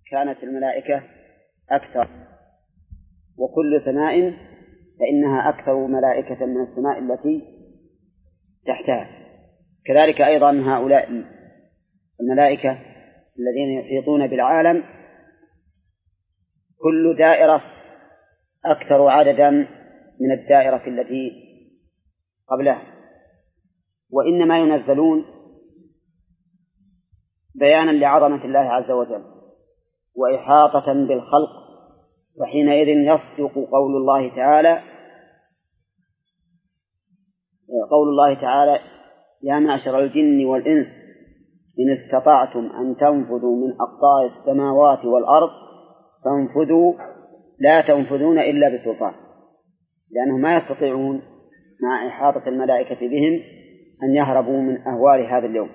كانت الملائكة أكثر، وكل سماء فإنها أكثر ملائكة من السماء التي تحتها. كذلك أيضا هؤلاء الملائكة الذين يحيطون بالعالم كل دائرة أكثر عددا من الدائرة التي قبلها، وإنما ينزلون بيانا لعظمة الله عز وجل وإحاطة بالخلق، وحينئذ يصدق قول الله تعالى يا معشر الجن والإنس إن استطعتم أن تنفذوا من أقطار السماوات والأرض فانفذوا لا تنفذون إلا بسلطان، لأنهم ما يستطيعون مع إحاطة الملائكة بهم أن يهربوا من أهوال هذا اليوم.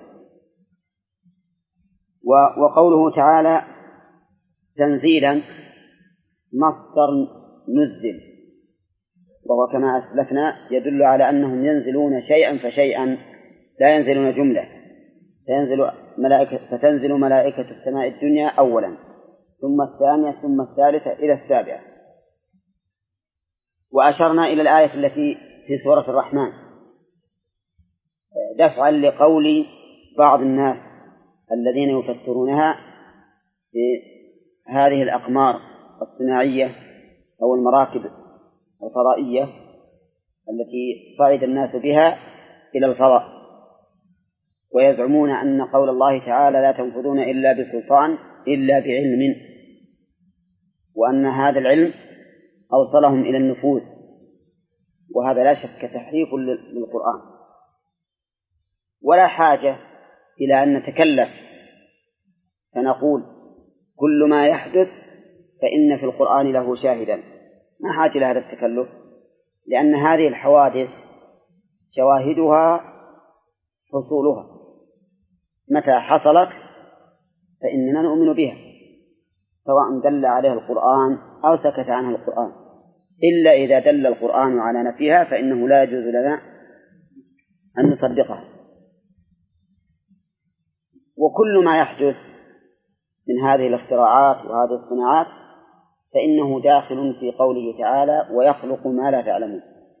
وقوله تعالى تنزيلا مصدر نزل، وهو كما أسلفنا يدل على أنهم ينزلون شيئا فشيئا لا ينزلون جملة، فتنزل ملائكة السماء الدنيا أولا ثم الثانية ثم الثالثة إلى السابعة. وأشرنا إلى الآية التي في سورة الرحمن دفعا لقول بعض الناس الذين يفسرونها بهذه الأقمار الصناعية أو المراكب الفضائية التي صعد الناس بها إلى الفضاء، ويزعمون أن قول الله تعالى لا تنفذون إلا بسلطان إلا بعلم، وأن هذا العلم أوصلهم إلى النفوذ، وهذا لا شك تحريف للقرآن، ولا حاجة إلى أن نتكلف فنقول كل ما يحدث فإن في القرآن له شاهدا، ما حاجة لهذا التكلف، لأن هذه الحوادث شواهدها حصولها متى حصلت فإننا نؤمن بها سواء دل عليها القرآن أو سكت عنها القرآن، إلا إذا دل القرآن على نفيها فإنه لا يجوز لنا أن نصدقها. وكل ما يحدث من هذه الاختراعات وهذه الصناعات فإنه داخل في قوله تعالى ويخلق ما لا تعلمون،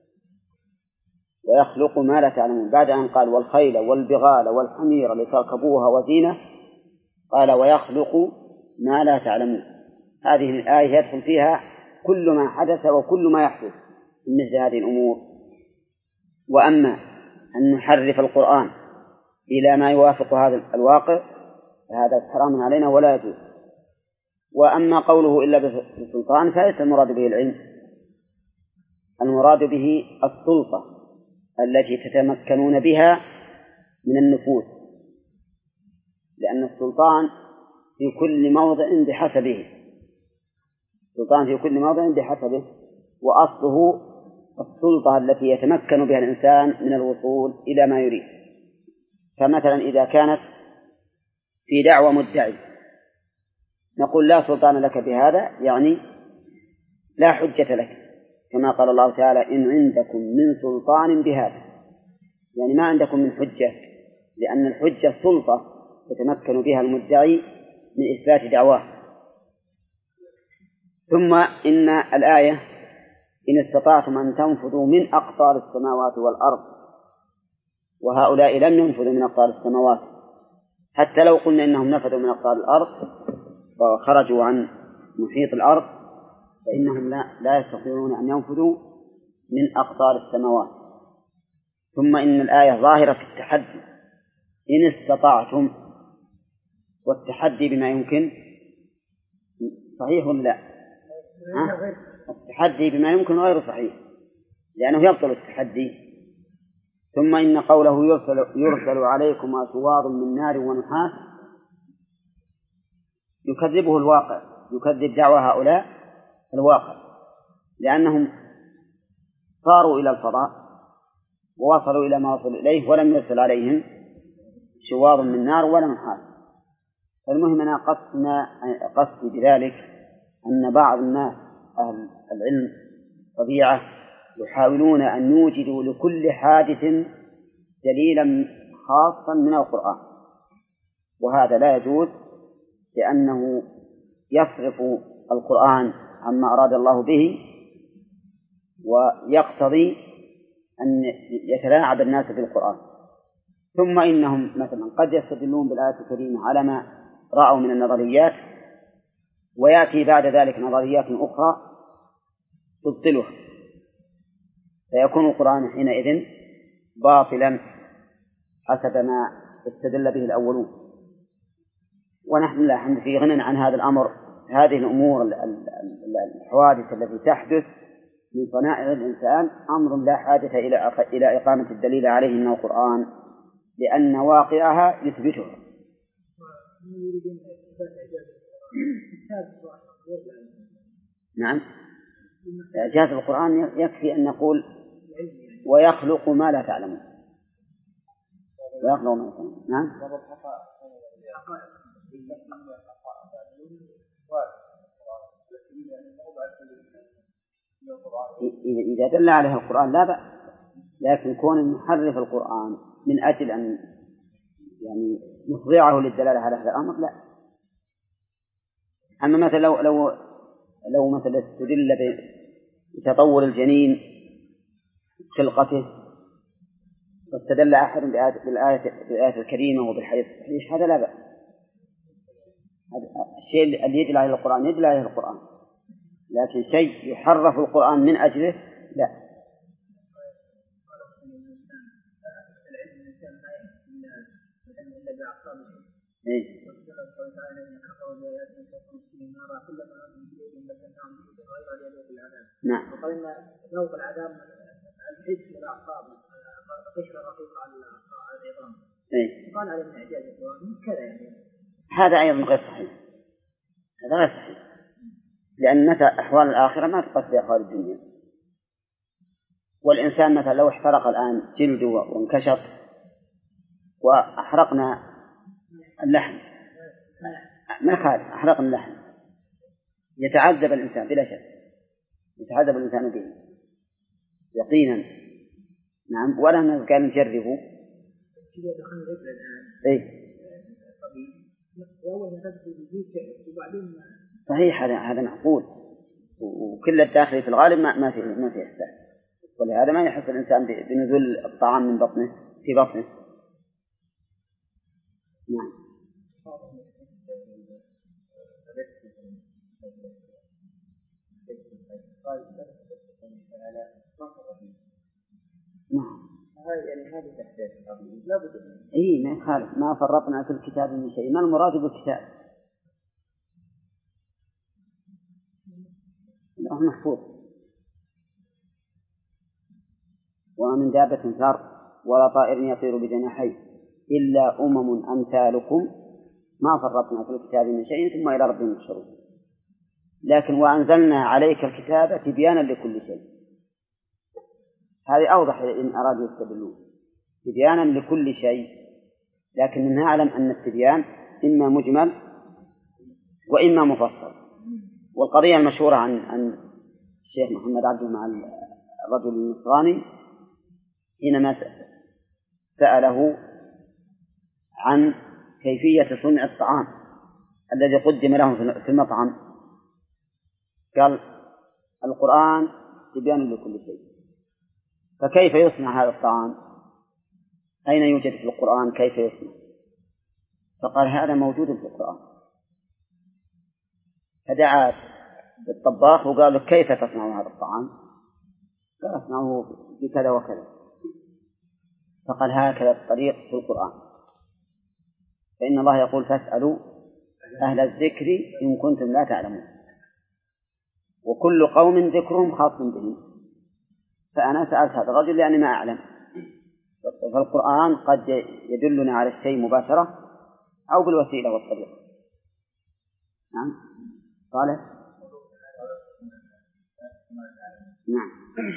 ويخلق ما لا تعلمون بعد أن قال والخيل والبغال والحمير لتركبوها وزينة قال ويخلق ما لا تعلمون. هذه الآية يدخل فيها كل ما حدث وكل ما يحدث من مثل هذه الأمور. وأما أن نحرف القرآن إلى ما يوافق هذا الواقع فهذا حرام علينا ولا يجوز. وأما قوله إلا بالسلطان فليس المراد به العلم، المراد به السلطة التي تتمكنون بها من النفوذ، لأن السلطان في كل موضع بحسبه، السلطان في كل موضع بحسبه، وأصله السلطة التي يتمكن بها الإنسان من الوصول إلى ما يريد. فمثلا إذا كانت في دعوى مدعي نقول لا سلطان لك بهذا، يعني لا حجة لك، كما قال الله تعالى إن عندكم من سلطان بهذا، يعني ما عندكم من حجة، لأن الحجة سلطة يتمكن بها المدعي من إثبات دعواه. ثم إن الآية إن استطعتم أن تنفذوا من أقطار السماوات والأرض، وهؤلاء لم ينفذوا من أقطار السماوات، حتى لو قلنا إنهم نفذوا من أقطار الأرض وخرجوا عن محيط الأرض فإنهم لا يستطيعون أن ينفذوا من أقطار السماوات. ثم إن الآية ظاهرة في التحدي إن استطعتم، والتحدي بما يمكن صحيح ولا لا؟ التحدي بما يمكن غير صحيح لأنه يبطل التحدي. ثم إن قوله يرسل عليكم شواظ من نار ونحاس يكذبه الواقع، يكذب دعوى هؤلاء الواقع، لأنهم صاروا إلى الفضاء ووصلوا إلى ما وصلوا إليه ولم يرسل عليهم شواظ من نار ولا نحاس. المهم أنا قصدي بذلك أن بعض الناس أهل العلم طبيعة يحاولون أن يوجدوا لكل حادث دليلا خاصا من القرآن، وهذا لا يجوز، لأنه يصرف القرآن عما أراد الله به، ويقتضي أن يتلاعب الناس بالقرآن. ثم إنهم مثلا قد يستدلون بالآية الكريمة على ما رأوا من النظريات، ويأتي بعد ذلك نظريات أخرى تبطلها، فيكون القرآن حينئذ باطلا حسب ما استدل به الأولون. ونحن لا حمد في غنى عن هذا الأمر. هذه الأمور الحوادث التي تحدث من صنائع الإنسان أمر لا حاجة إلى إقامة الدليل عليه من القرآن، لأن واقعها يثبتها. نعم، إعجاز القرآن يكفي أن نقول ويخلق ما لا تعلمون. ويخلق ما لا تعلمون. نعم. إذا دل عليه القرآن لا بأس، لكن كون نحرف القرآن من أجل أن يعني نخضعه للدلالة على هذا الأمر لا. أما مثلا لو مثلا استدل بتطور الجنين خلقته، واستدل أحد بالآية الكريمة وبالحديث الصحيح، هذا لا بأس. الشيء اللي يدل عليه القرآن يدل عليه القرآن، لكن شيء يحرف القرآن من أجله لا. نعم. وقال إن ذوق العذاب الحس والأعصاب قشرة رقيقة على العظام. قال على من إعجاز القرآن كذا يعني. هذا أيضا غير صحيح. هذا غير صحيح، لأن متى أحوال الآخرة ما تقص بأحوال الدنيا. والإنسان مثلا لو احترق الآن جلده وانكشط وأحرقنا اللحم، ما خالف، أحرقنا اللحم، يتعذب الإنسان بلا شك، يتعذب الإنسان به يقينا. نعم. ولا نقال نجربه. صحيح، هذا معقول، وكل الداخل في الغالب ما في إحساس، ولهذا ما يحس الإنسان بنزول الطعام من بطنه في بطنه. نعم. نعم. ما يخالف، ما فرطنا في الكتاب من شيء. ما المراد بالكتاب؟ الله محفوظ. ومن دابة في الأرض ولا طائر يطير بجناحيه إلا أمثالكم ما فرطنا في الكتاب من شيء ثم إلى ربهم يحشرون. لكن وأنزلنا عليك الكتاب تبيانا لكل شيء، هذه أوضح إن أرادوا يستدلون، تبيانا لكل شيء. لكن نعلم أن التبيان إما مجمل وإما مفصل. والقضية المشهورة عن الشيخ محمد عبده مع الرجل النصراني حينما سأله عن كيفية صنع الطعام الذي قدم لهم في المطعم، قال القرآن تبيان لكل شيء، فكيف يصنع هذا الطعام؟ أين يوجد في القرآن كيف يصنع؟ فقال هذا موجود في القرآن. فدعا الطباخ وقال له كيف تصنع هذا الطعام؟ قال أصنعه بكذا وكذا. فقال هكذا الطريق في القرآن، فإن الله يقول فاسألوا أهل الذكر إن كنتم لا تعلمون، وكل قوم ذكرهم خاص بهم. فأنا سألت هذا الرجل لأني ما أعلم. فالقرآن قد يدلنا على الشيء مباشرة أو بالوسيلة والطريق. نعم. قال نعم.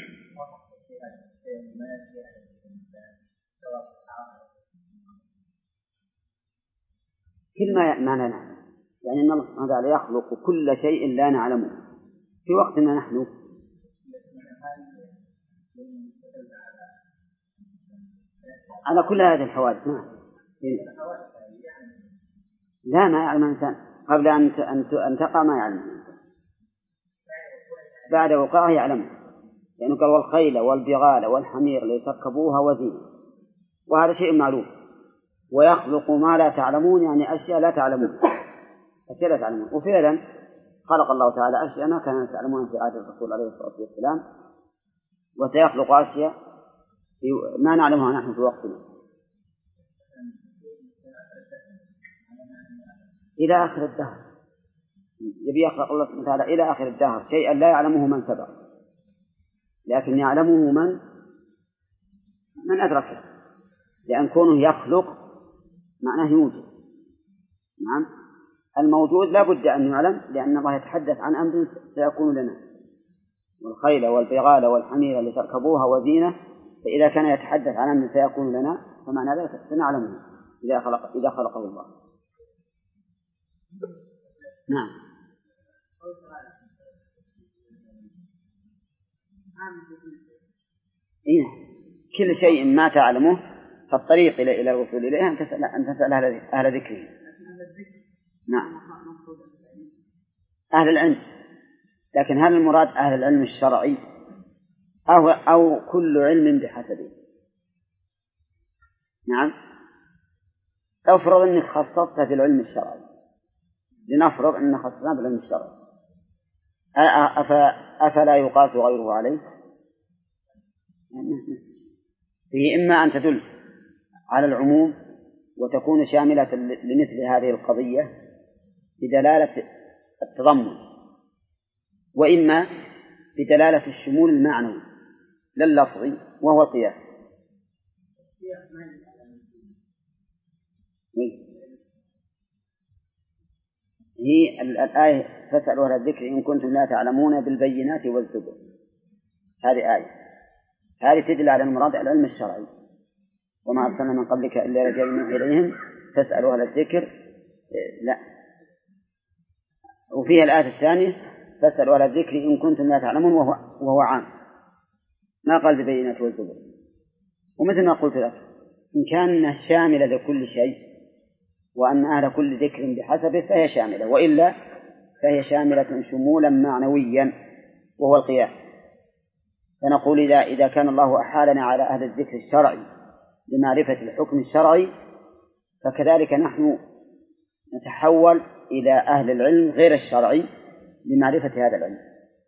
كل ما لا نعلم، يعني أن الله سبحانه وتعالى يخلق كل شيء لا نعلمه في وقتنا نحن. على كل هذه الحوادث لا ما يعلم الإنسان. قبل أن تقع ما يعلمه، بعد وقوعه يعلمه، لأنه قال والخيل والبغال والحمير لتركبوها وزينة، وهذا شيء معلوم. ويخلق ما لا تعلمون، يعني أشياء لا تعلمون، أشياء لا تعلمون. وفعلا خلق الله تعالى أشياء ما كانوا يتعلمون في عهد الرسول عليه الصلاة والسلام، وسيخلق أشياء ما نعلمها نحن في وقتنا إلى آخر الدهر. يبي يخلق الله سبحانه وتعالى إلى آخر الدهر شيئا لا يعلمه من سبق، لكن يعلمه من أدركه، لأن كونه يخلق معناه يوجد. نعم، الموجود لا بد أن يعلم، لأن الله يتحدث عن أمر سيكون لنا، والخيل والبغال والحمير لتركبوها وزينة، فإذا كان يتحدث عن أمر سيكون لنا فمعنى ذلك سنعلمه إذا خلقه الله. نعم. إيه؟ كل شيء ما تعلمه فالطريق إلى الوصول إليه أن تسأل أهل ذكره. نعم، أهل العلم. لكن هل المراد أهل العلم الشرعي أو كل علم بحسبه؟ نعم، أفرض أنك خصصت في العلم الشرعي، لنفرض أن خصصنا بالعلم الشرعي، أفلا يقاس غيره عليه؟ فيه إما أن تدل على العموم وتكون شاملة لمثل هذه القضية بدلالة التضمن، وإما بدلالة الشمول المعنوي لا اللفظي وهو القياس. هي الآية فاسألوا أهل الذكر إن كنتم لا تعلمون بالبينات والزبر، هذه آية، هذه تدل على المراد العلم الشرعي، وما أرسلنا من قبلك إلا رجال من إليهم فاسألوا أهل الذكر. لا، وفيها الآية الثانية فاسألوا أهل الذكر إن كنتم لا تعلمون، وهو عام، ما قال بالبينات والزبر. ومثل ما قلت لك إن كان شاملة لكل شيء وأن أهل كل ذكر بحسبه فهي شاملة، وإلا فهي شاملة شمولا معنويا وهو القياس. فنقول إذا كان الله أحالنا على أهل الذكر الشرعي لمعرفة الحكم الشرعي، فكذلك نحن نتحول إلى أهل العلم غير الشرعي لمعرفة هذا العلم.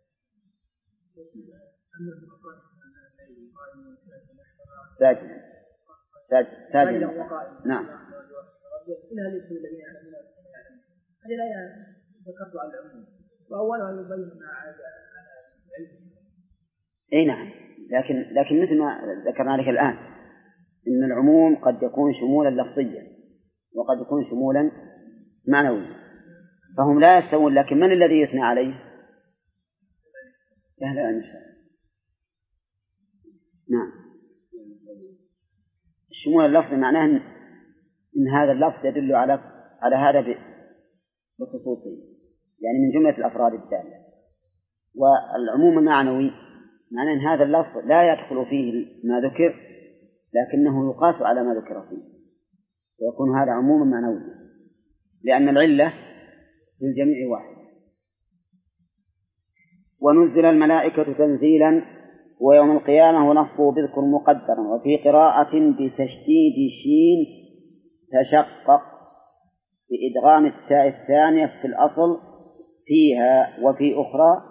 ساجد. نعم. هذه الآية ذكرت على العموم، وأولها يبين على العلم. أي نعم، لكن مثل ما ذكرنا لك الآن إن العموم قد يكون شمولا لفظيا وقد يكون شمولا معنويا، فهم لا يستوون. لكن من الذي يثنى عليه؟ أهل العلم. نعم، الشمول اللفظي معناه إن هذا اللفظ يدل على هذا بخصوصه، يعني من جملة الأفراد الدالة. والعموم المعنوي معناه أن هذا اللفظ لا يدخل فيه ما ذكر، لكنه يقاس على ما ذكر فيه، ويكون هذا عموما معنويا، لأن العلة للجميع واحد. ونزل الملائكة تنزيلا، ويوم القيامة نصبه بذكر مقدرا. وفي قراءة بتشديد شين تشقق بإدغام التاء الثانية في الأصل فيها، وفي أخرى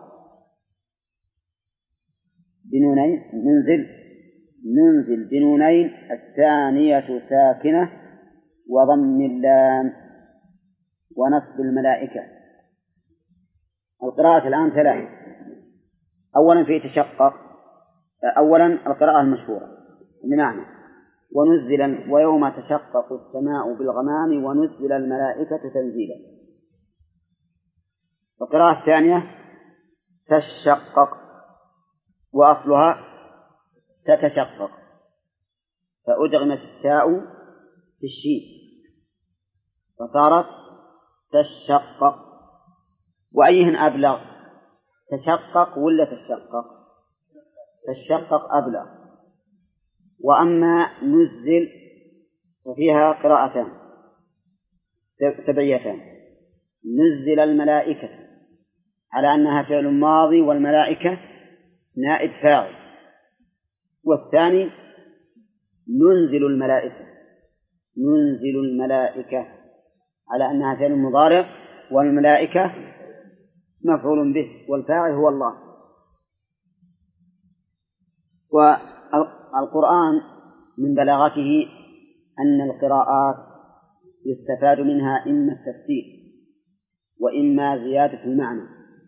بنونين ننزل بنونين الثانية ساكنة وضم اللام ونصب الملائكة. القراءة الآن ثلاث. أولا في تشقق، أولا القراءة المشهورة بمعنى ونزل ويوم تشقق السماء بالغمام ونزل الملائكة تنزيلا. القراءة الثانية تشقق وأصلها تتشقق، فأدغمت التاء في الشين فصارت تشقق. وأيهن أبلغ، تشقق ولا تشقق؟ تشقق أبلغ. وأما نزل ففيها قراءتان تبعيتان، نزل الملائكة على أنها فعل ماضي والملائكة نائب فاعل، والثاني ننزل الملائكة على أنها فعل مضارع والملائكة مفعول به والفاعل هو الله. والقرآن من بلاغته أن القراءات يستفاد منها إما التفسير وإما زيادة المعنى،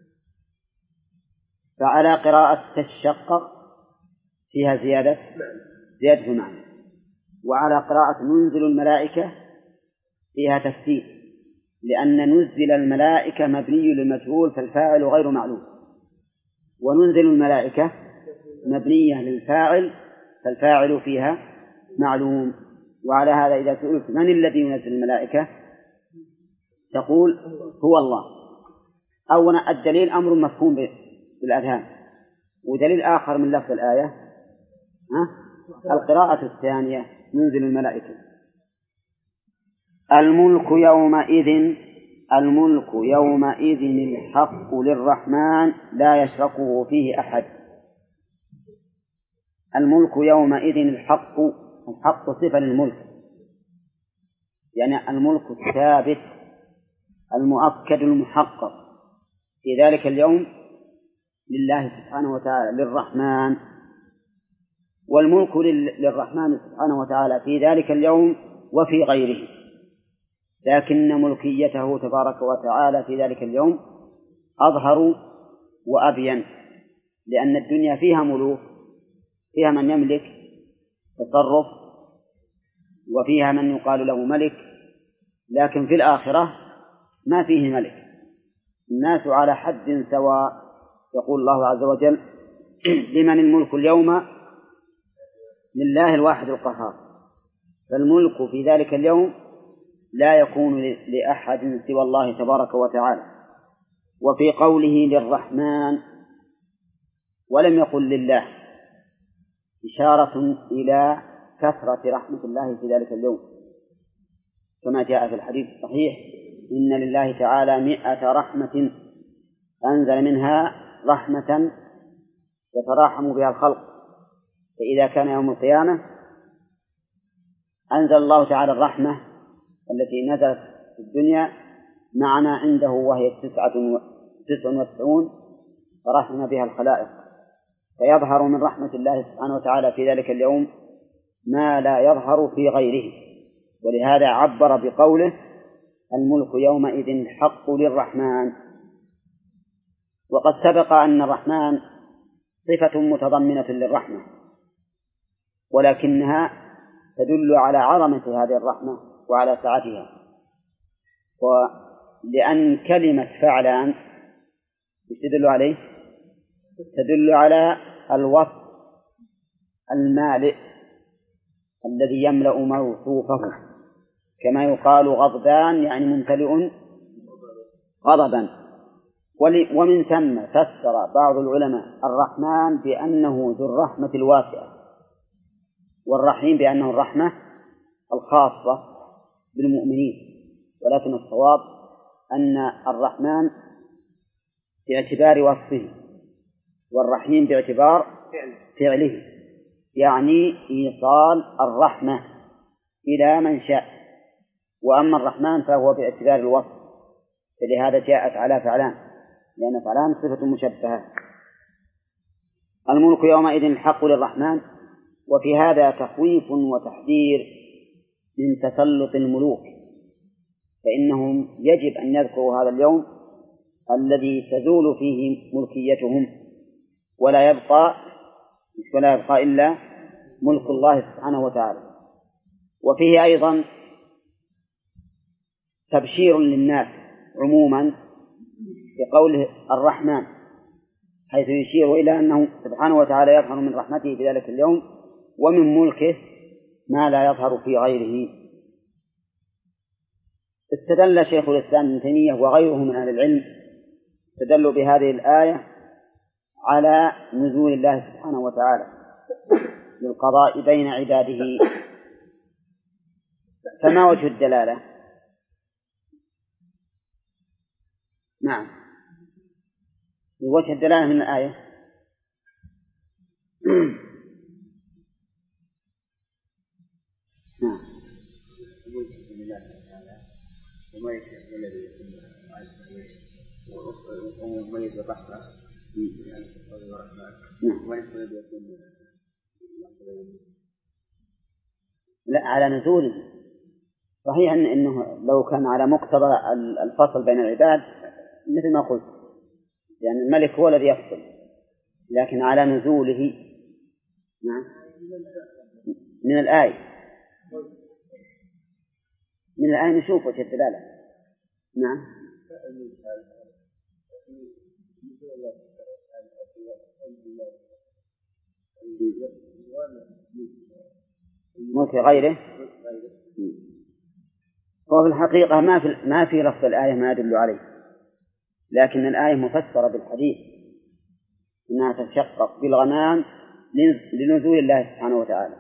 فعلى قراءة تشقق فيها زيادة المعنى، وعلى قراءة ننزل الملائكة فيها تفسير، لأن نزل الملائكة مبني للمجهول فالفاعل غير معلوم، وننزل الملائكة مبنية للفاعل فالفاعل فيها معلوم. وعلى هذا إذا سئلت من الذي ينزل الملائكة تقول هو الله. أولا الدليل أمر مفهوم بالأذهان، ودليل آخر من لفظ الآية القراءة الثانية ننزل الملائكة. الملك يومئذ الحق للرحمن لا يشركه فيه أحد. الملك يومئذ الحق صفة للملك، يعني الملك الثابت المؤكد المحقق في ذلك اليوم لله سبحانه وتعالى للرحمن، والملك للرحمن سبحانه وتعالى في ذلك اليوم وفي غيره، لكن ملكيته تبارك وتعالى في ذلك اليوم أظهر وأبين، لأن الدنيا فيها ملوك، فيها من يملك تصرف وفيها من يقال له ملك، لكن في الآخرة ما فيه ملك، الناس على حد سواء. يقول الله عز وجل لمن الملك اليوم لله الواحد القهار، فالملك في ذلك اليوم لا يكون لأحد سوى الله تبارك وتعالى. وفي قوله للرحمن ولم يقل لله إشارة إلى كثرة رحمة الله في ذلك اليوم، كما جاء في الحديث الصحيح إن لله تعالى 100 رحمة أنزل منها رحمة يتراحم بها الخلق، فإذا كان يوم القيامة أنزل الله تعالى الرحمة التي نزلت في الدنيا معنا عنده وهي 99 فرحم بها الخلائق، فيظهر من رحمة الله سبحانه وتعالى في ذلك اليوم ما لا يظهر في غيره، ولهذا عبر بقوله الملك يومئذ الحق للرحمن. وقد سبق أن الرحمن صفة متضمنة للرحمة، ولكنها تدل على عظمة هذه الرحمة وعلى سعتها، ولأن كلمة فعلان تدل عليه تدل على الوصف المالئ الذي يملأ موصوفه، كما يقال غضبان يعني ممتلئ غضبا. ومن ثم فسر بعض العلماء الرحمن بأنه ذو الرحمة الواسعة، والرحيم بأنه الرحمة الخاصة بالمؤمنين، ولكن الصواب أن الرحمن باعتبار وصفه والرحيم باعتبار فعله، يعني إيصال الرحمة إلى من شاء، وأما الرحمن فهو باعتبار الوصف، فلهذا جاءت على فعلان، لأن فعلان صفة مشبهة. الملك يومئذ الحق للرحمن. وفي هذا تخويف وتحذير من تسلط الملوك، فإنهم يجب أن يذكروا هذا اليوم الذي تزول فيه ملكيتهم ولا يبقى إلا ملك الله سبحانه وتعالى. وفيه أيضا تبشير للناس عموما بقوله الرحمن، حيث يشير إلى أنه سبحانه وتعالى يظهر من رحمته في ذلك اليوم ومن ملكه ما لا يظهر في غيره. استدل شيخ الإسلام ابن تيمية وغيره من أهل العلم استدلوا بهذه الآية على نزول الله سبحانه وتعالى للقضاء بين عباده. فما وجه الدلالة؟ نعم. وجه الدلالة من الآية نعم. لا، على نزوله. صحيح أنه لو كان على مقتضى الفصل بين العباد مثل ما قلت، يعني الملك هو الذي يفصل، لكن على نزوله. نعم. من الآية نشوف وجه الدلالة. نعم. ملك غيره. هو في الحقيقة ما في لفظ الآية ما يدل عليه، لكن الآية مفسرة بالحديث أنها تتشقق بالغمام لنزول الله سبحانه وتعالى،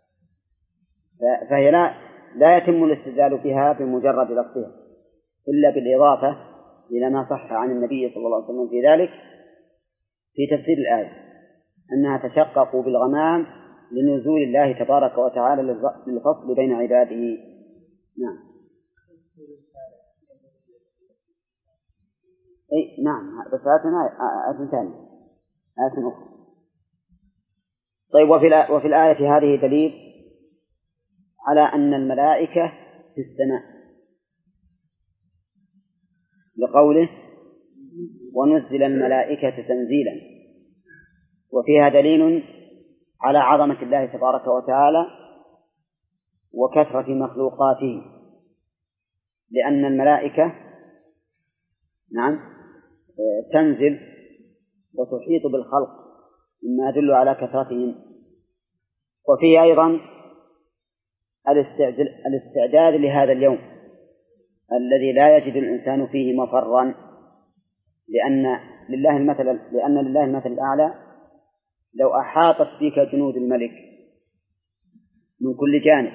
فهي لا يتم الاستدلال بها بمجرد لفظها إلا بالإضافة إلى ما صح عن النبي صلى الله عليه وسلم في ذلك في تفسير الآية، أنها تشقق بالغمام لنزول الله تبارك وتعالى للفصل بين عباده. نعم. أي نعم، بس آية ثانية، آية أخرى. طيب، وفي الآية هذه دليل على أن الملائكة في السماء لقوله ونزل الملائكة تنزيلا، وفيها دليل على عظمة الله تبارك وتعالى وكثرة مخلوقاته، لأن الملائكة نعم تنزل وتحيط بالخلق مما يدل على كثرتهم. وفيه أيضا الاستعداد لهذا اليوم الذي لا يجد الإنسان فيه مفرا، لأن لله المثل الأعلى. لو أحاطت بك جنود الملك من كل جانب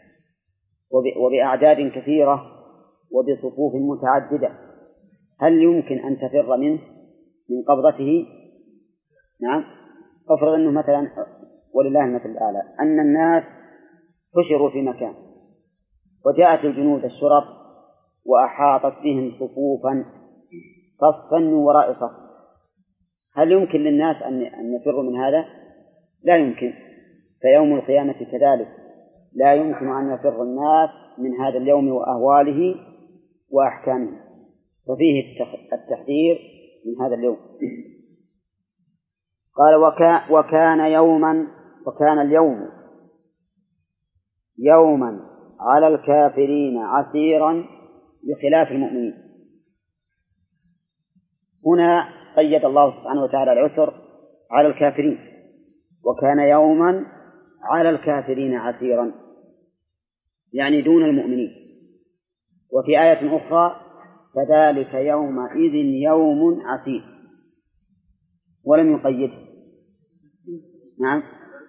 وبأعداد كثيرة وبصفوف متعددة، هل يمكن أن تفر منه من قبضته؟ نعم. أفرض أنه مثلا، ولله المثل الأعلى، أن الناس حشروا في مكان وجاءت الجنود الشرف وأحاطت بهم صفوفا صفا من وراء صف، هل يمكن للناس أن يفروا من هذا؟ لا يمكن. فيوم القيامة كذلك لا يمكن أن يفر الناس من هذا اليوم وأهواله وأحكامه، ففيه التحذير من هذا اليوم. قال وكان اليوم يوما على الكافرين عسيرا بخلاف المؤمنين. هنا قيد الله سبحانه وتعالى العسر على الكافرين، وكان يوما على الكافرين عسيرا يعني دون المؤمنين. وفي آية أخرى فذلك يومئذ يوم عسير ولم يقيده. نعم.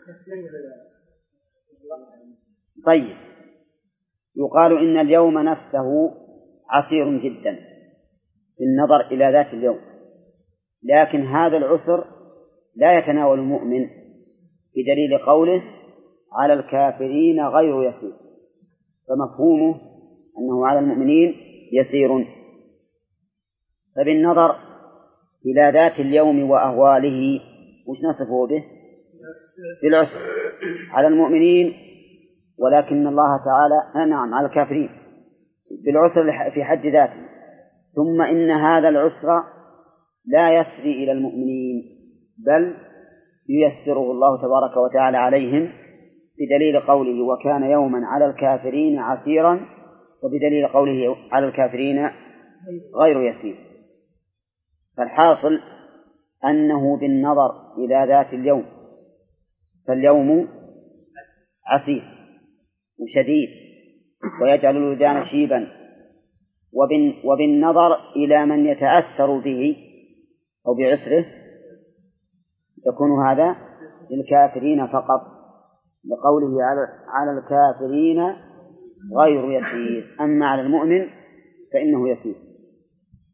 طيب، يقال إن اليوم نفسه عسير جدا بالنظر إلى ذات اليوم، لكن هذا العسر لا يتناول المؤمن بدليل قوله على الكافرين غير يسير، فمفهومه أنه على المؤمنين يسير. فبالنظر إلى ذات اليوم وأهواله وش نصفه به؟ بالعسر على المؤمنين، ولكن الله تعالى نعم على الكافرين بالعسر في حد ذاته. ثم إن هذا العسر لا يسري إلى المؤمنين بل ييسره الله تبارك وتعالى عليهم بدليل قوله وكان يوما على الكافرين عسيرا، وبدليل قوله على الكافرين غير يسير. فالحاصل أنه بالنظر إلى ذات اليوم فاليوم عسير وشديد ويجعل الولدان شيبا، وبالنظر إلى من يتأثر به أو بعسره يكون هذا للكافرين فقط، لقوله على الكافرين غير يسير، أما على المؤمن فإنه يسير.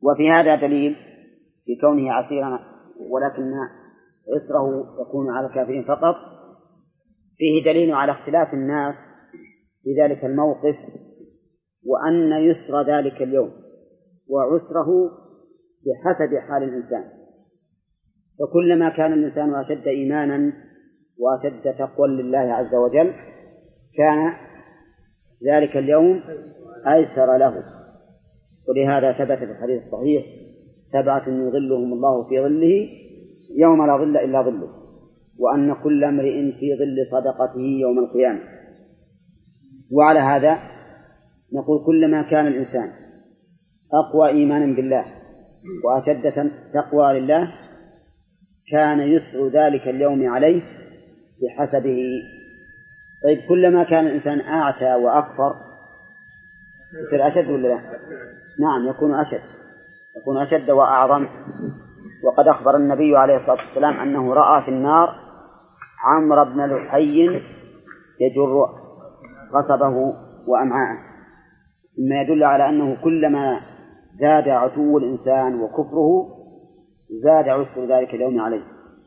وفي هذا دليل في كونه عسيرا ولكن عسره يكون على الكافرين فقط. فيه دليل على اختلاف الناس في ذلك الموقف، وأن يسر ذلك اليوم وعسره بحسب حال الإنسان. فكلما كان الإنسان أشد إيمانا وأشد تقوى لله عز وجل كان ذلك اليوم أيسر له. ولهذا ثبت في الحديث الصحيح: 7 يظلهم الله في ظله يوم لا ظل إلا ظله، وأن كل امرئ في ظل صدقته يوم القيامة. وعلى هذا نقول كلما كان الإنسان أقوى إيمانا بالله وأشد تقوى لله كان يسر ذلك اليوم عليه بحسبه. طيب كلما كان الإنسان أعتى وأكفر يصير أشد ولا لا؟ نعم، يكون أشد وأعظم. وقد أخبر النبي عليه الصلاة والسلام أنه رأى في النار عمرو بن لحي يجر قصبه وأمعاءه، مما يدل على أنه كلما زاد عتو الإنسان وكفره زاد عسر ذلك اليوم عليه.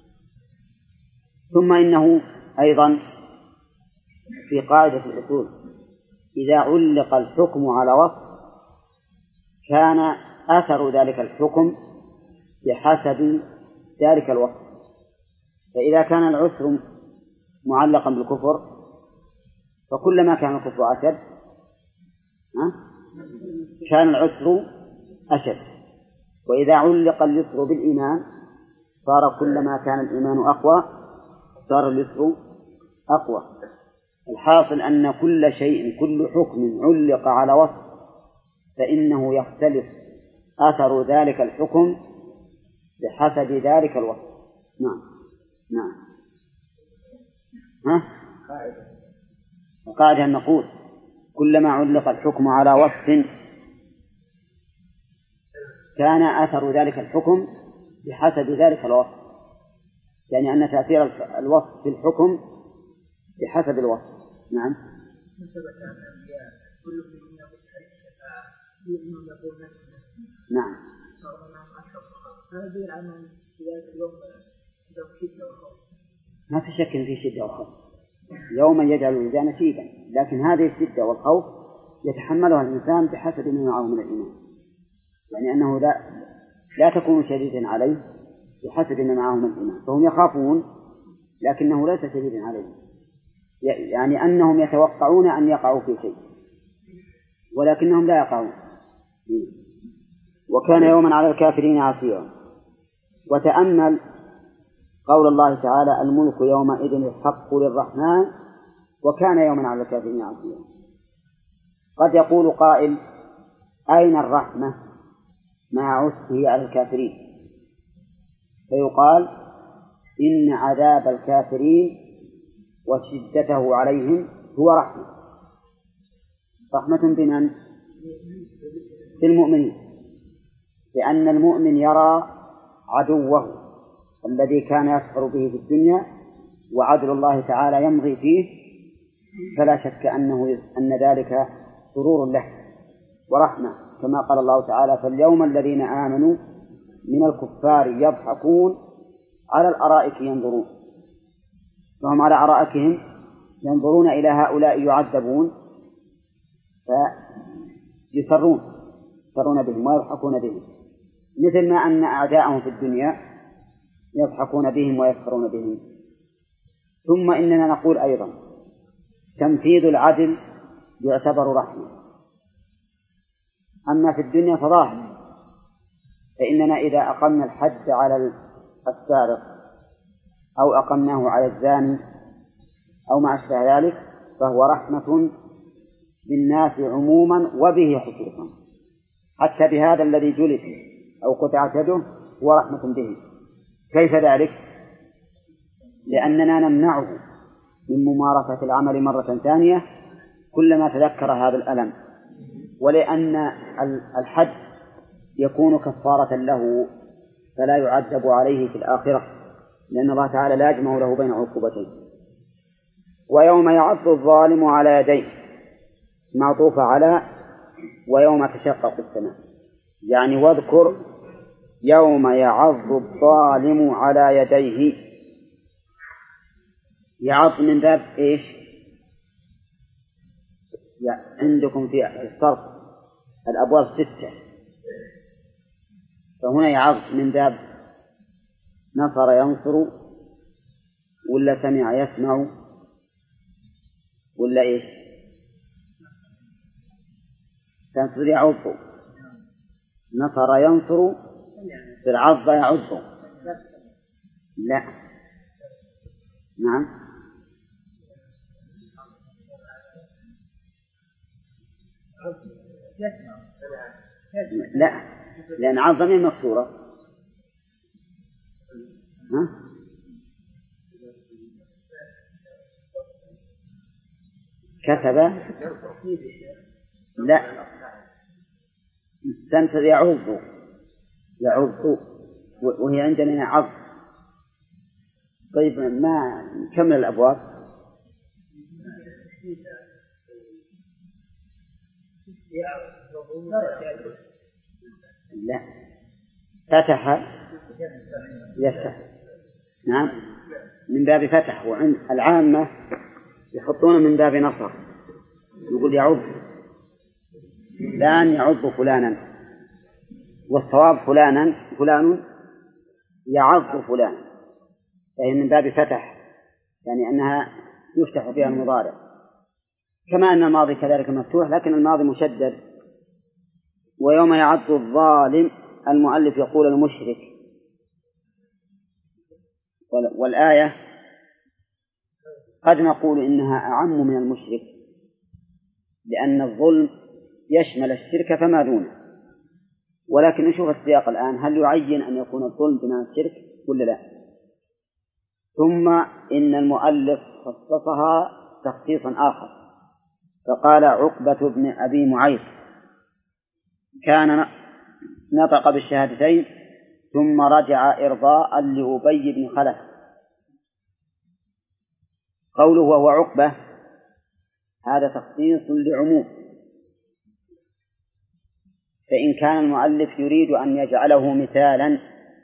ثم إنه أيضا في قاعدة الأصول إذا علق الحكم على وصف كان أثر ذلك الحكم بحسب ذلك الوصف. فإذا كان العسر معلقا بالكفر فكلما كان الكفر أشد كان العسر أشد، وإذا علق اليسر بالإيمان صار كلما كان الإيمان أقوى صار اليسر أقوى. الحاصل أن كل شيء كل حكم علق على وصف فإنه يختلف أثر ذلك الحكم بحسب ذلك الوصف. نعم. وقاعدة أن نقول كلما علق الحكم على وصف كان أثر ذلك الحكم بحسب ذلك الوصف، يعني أن تأثير الوصف في الحكم بحسب الوصف. نعم. نعم. ما في شك في شدة وخوف، يوما يجعل الولدان شيبا، لكن هذه الشدة والخوف يتحملها الإنسان بحسب ما معه من الإيمان، يعني أنه لا تكون شديدا عليه بحسب ما معه من الإيمان. فهم يخافون لكنه ليس شديدا عليه، يعني أنهم يتوقعون أن يقعوا في شيء ولكنهم لا يقعون. وكان يوما على الكافرين عسيرا. وتأمل قول الله تعالى: الملك يومئذ الحق للرحمن وكان يوما على الكافرين عسيرا. قد يقول قائل: أين الرحمة مع عسره على الكافرين؟ فيقال: إن عذاب الكافرين وشدته عليهم هو رحمة بمن؟ بالمؤمنين، لأن المؤمن يرى عدوه الذي كان يسخر به في الدنيا وعدل الله تعالى يمضي فيه، فلا شك أن ذلك سرور له ورحمة، كما قال الله تعالى: فاليوم الذين آمنوا من الكفار يضحكون على الأرائك ينظرون. فهم على أرائكهم ينظرون إلى هؤلاء يعذبون فيسرون بهم ويضحكون بهم، مثل ما أن أعداءهم في الدنيا يضحكون بهم ويسخرون بهم. ثم إننا نقول أيضا: تنفيذ العدل يعتبر رحمة. أما في الدنيا فظاهر، فإننا إذا أقمنا الحد على السارق أو أقمناه على الزاني أو ما أشبه ذلك فهو رحمة بالناس عموما وبه خصوصا، حتى بهذا الذي جلد أو قطعت يده هو رحمة به. كيف ذلك؟ لأننا نمنعه من ممارسة العمل مرة ثانية كلما تذكر هذا الألم، ولأن الحد يكون كفارة له فلا يعذب عليه في الآخرة، لأن الله تعالى لا يجمع له بين عقوبتين. ويوم يعض الظالم على يديه معطوف على ويوم تشقق السماء. يعني واذكر يوم يعض الظالم على يديه. يعض من باب إيش؟ عندكم في الصرف الأبواب 6، فهنا يعض من باب نصر ينصر ولا سمع يسمع ولا إيش؟ تنصر يعض، نصر ينصر، بالعض يعض. لا، نعم، لا، لأن عض من مكسورة. ها؟ كتب، لا، تنصر يعض، يعض وهي عندنا عض. طيب ما كمل الأبواب. لا، فتح يفتح، نعم، من باب فتح. وعند العامة يحطون من باب نصر، يقول يعض فلان يعض فلانا، والصواب فلان يعض فلانا، فهي من باب فتح، يعني أنها يفتح فيها المضارع، كما أن الماضي كذلك مفتوح، لكن الماضي مشدد. ويوم يعض الظالم، المؤلف يقول المشرك، والآية قد نقول إنها أعم من المشرك، لأن الظلم يشمل الشرك فما دونه. ولكن نشوف السياق الآن، هل يعين أن يكون الظلم بمعنى الشرك ولا لا؟ ثم إن المؤلف خصصها تخصيصا آخر، فقال عقبة بن أبي معيط كان نطق بالشهادتين ثم رجع إرضاء لأبي بن خلف. قوله وهو عقبة هذا تخصيص لعموم، فإن كان المؤلف يريد أن يجعله مثالا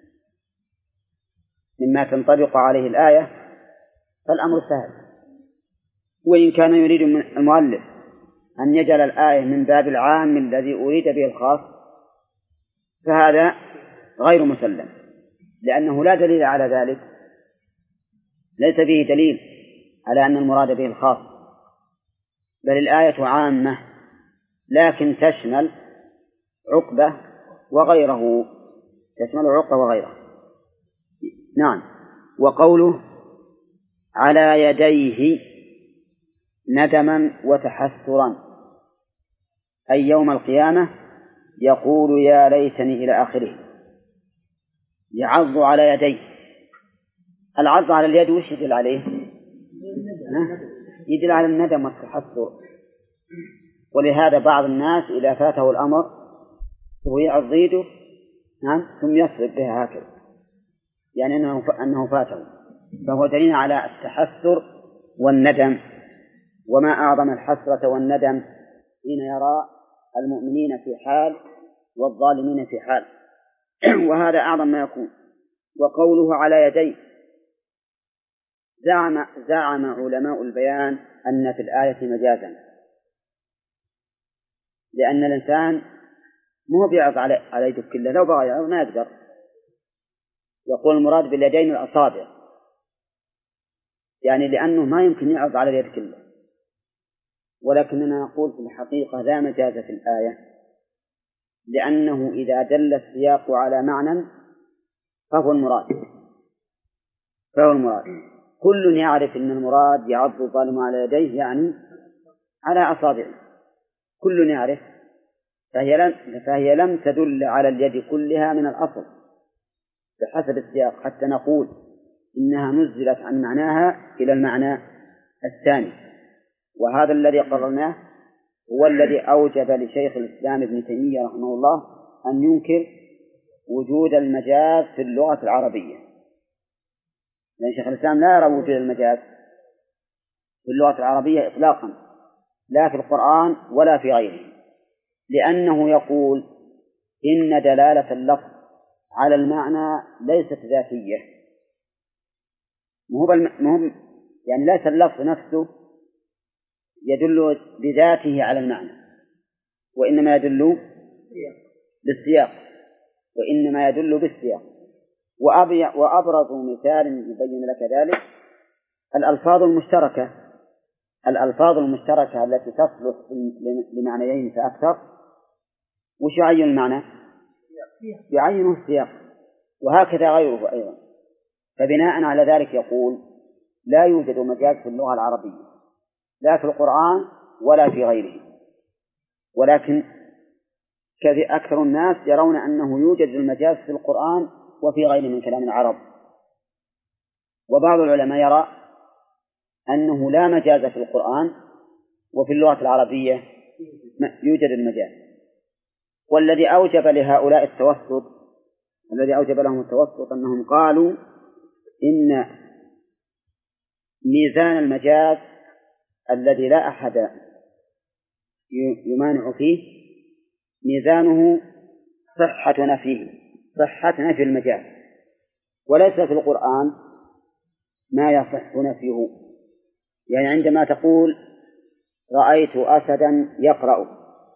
مما تنطبق عليه الآية فالأمر سهل، وإن كان يريد المؤلف أن يجعل الآية من باب العام الذي أريد به الخاص فهذا غير مسلم، لأنه لا دليل على ذلك، ليس فيه دليل على أن المراد به الخاص، بل الآية عامة لكن تشمل عقبة وغيره، تشمل عقبة وغيره. نعم. وقوله على يديه ندما وتحسرا، أي يوم القيامة يقول يا ليتني إلى آخره. يعض على يديه، العض على اليد وش يدل عليه؟ يدل على الندم والتحسر، ولهذا بعض الناس إذا فاته الأمر هو يعض يده ثم يصرف بها هكذا، يعني أنه فاته، فهو دليل على التحسر والندم. وما أعظم الحسرة والندم حين يرى المؤمنين في حال والظالمين في حال، وهذا أعظم ما يكون. وقوله على يديه، زعم علماء البيان أن في الآية مجازا، لأن الإنسان مو بيعض على يده كله، لو بغى يعض ما يقدر. يقول المراد باليدين الأصابع، يعني لأنه ما يمكن يعض على اليد كله، ولكننا نقول في الحقيقة لا مجاز في الآية، لأنه إذا دل السياق على معنى فهو المراد. كل يعرف أن المراد يعض الظالم على يديه يعني على أصابعه، كل يعرف، فهي لم تدل على اليد كلها من الأصل بحسب السياق، حتى نقول إنها نزلت عن معناها إلى المعنى الثاني. وهذا الذي قررناه هو الذي أوجب لشيخ الإسلام ابن تيمية رحمه الله أن ينكر وجود المجاز في اللغة العربية، لأن شيخ الإسلام لا يرى وجود المجاز في اللغة العربية إطلاقا، لا في القرآن ولا في غيره، لأنه يقول إن دلالة اللفظ على المعنى ليست ذاتية، يعني ليس اللفظ نفسه يدل بذاته على المعنى، وإنما يدل بالسياق، وإنما يدل بالسياق. وأبرز مثال يبين لك ذلك الألفاظ المشتركة التي تصلح لمعنيين فأكثر. وش يعين المعنى؟ يعينه السياق، وهكذا غيره أيضا. فبناء على ذلك يقول لا يوجد مجاز في اللغة العربية لا في القرآن ولا في غيره، ولكن أكثر الناس يرون أنه يوجد المجاز في القرآن وفي غيره من كلام العرب. وبعض العلماء يرى أنه لا مجاز في القرآن وفي اللغة العربية يوجد المجاز. والذي أوجب لهؤلاء لهم التوسط أنهم قالوا إن ميزان المجاز الذي لا أحد يمانع فيه ميزانه صحة نفي المجاز، وليس في القرآن ما يصح نفيه. يعني عندما تقول رأيت أسدا يقرأ،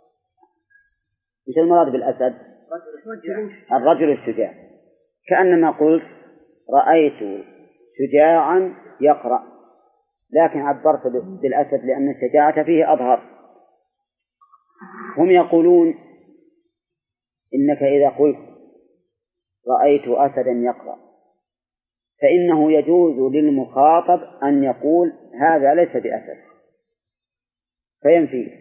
مش المراد بالأسد الرجل الشجاع، كأنما قلت رأيت شجاعا يقرأ، لكن عبرت بالأسد لأن الشجاعة فيه أظهر. هم يقولون إنك إذا قلت رأيت أسدا يقرأ فإنه يجوز للمخاطب أن يقول هذا ليس بأسد فينفيه.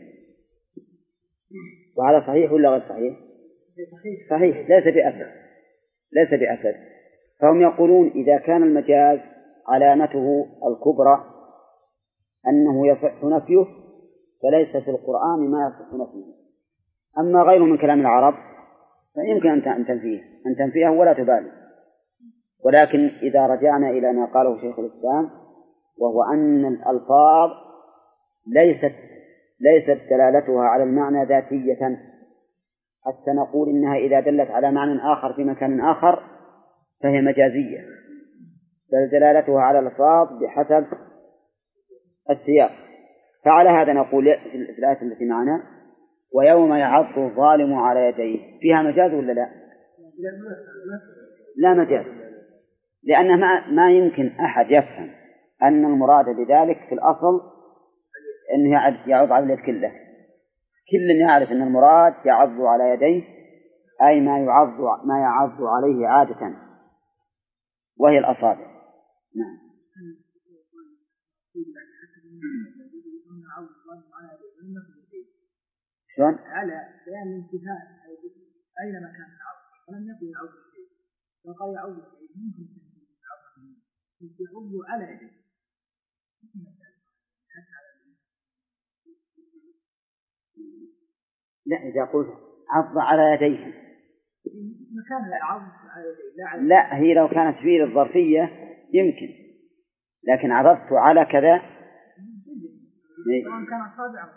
وهذا صحيح ولا غير صحيح؟ صحيح، ليس بأسد. فهم يقولون إذا كان المجاز علامته الكبرى أنه يصح نفيه فليس في القرآن ما يصح نفيه. أما غيره من كلام العرب فيمكن أن تنفيه ولا تبالي. ولكن إذا رجعنا إلى ما قاله شيخ الإسلام وهو أن الألفاظ ليست دلالتها على المعنى ذاتية، حتى نقول إنها إذا دلت على معنى آخر في مكان آخر فهي مجازية، بل دلالتها على الألفاظ بحسب السياق. فعلى هذا نقول في الآية التي معنا ويوم يعض الظالم على يديه فيها مجاز ولا لا؟ لا مجاز، لأن ما يمكن أحد يفهم أن المراد بذلك في الأصل أنه يعض على اليد كله. كل يعرف أن المراد يعض على يديه أي ما يعض عليه عادة وهي الأصابع. نعم. شلون؟ على بيان الانتهاء أينما كان العض ولم يكن يعض فيه، وقال يعض فيه ممكن يعض على يديه. لا، إذا قلت عض على يديه مكان العض على يديه لا، هي لو كانت فيه الظرفية يمكن، لكن عضضت على كذا كان أصابع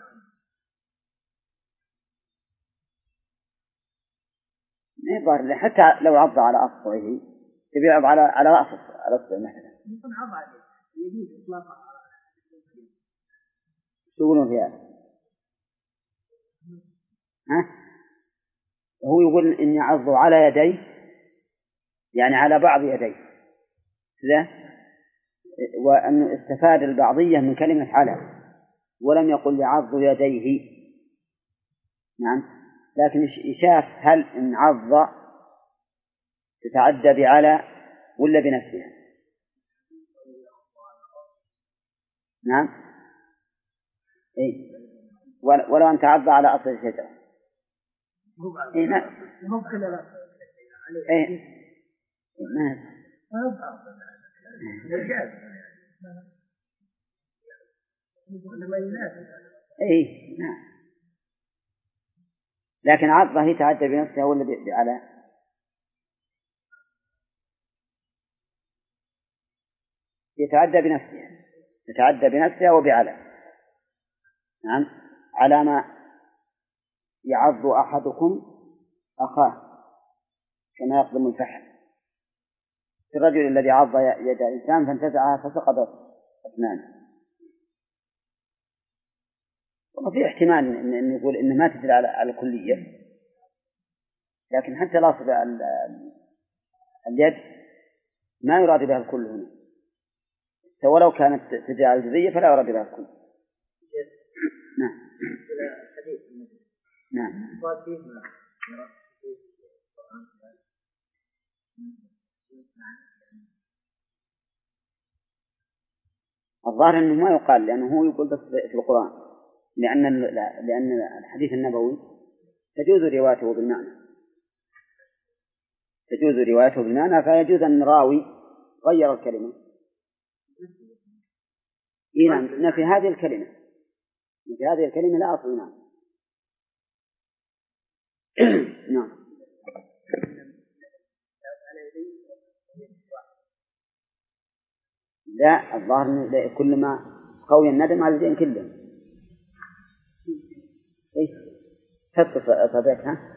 ما حتى لو عض على أصبعه تبيعه على رأس الأصبع مثلا يكون عض عليه يجوز إطلاقه. شو يقولون في هذا؟ هو يقول إن يعض على يديه يعني على بعض يديه كذا، وأنه استفاد البعضية من كلمة على ولم يقل يعض يديه. نعم، لكن يشاف هل إن عض تتعدى بعلى ولا بنفسها. نعم، إيه، ولو أن تعض على أصل الشجرة. إيه، نعم. إيه، إيه، نعم. لكن عضه هي تعدى بنفسها ولا بعلى؟ يتعدى بنفسها وبعلى. نعم، على ما يعض أحدكم أخاه كما يقدم الفحل الرجل الذي عض يد إنسان فانتزعها فسقطت أسنانه. وفي احتمال أن يقول إنه ما تدل على الكلية، لكن حتى لاصق اليد ما يراد بها الكل هنا، ولو كانت تدل على الجزئية فلا يراد بها الكل. نعم. نعم. الظاهر أنه ما يقال، لأنه هو يقول بس في القرآن، لأن الحديث النبوي تجوز روايته بالمعنى، فيجوز أن راوي غير الكلمة. نعم، في هذه الكلمة لا أصل. نعم. لا، الظاهر كل ما قوي الندم على الدين كله. إيش تتصف أصابعها؟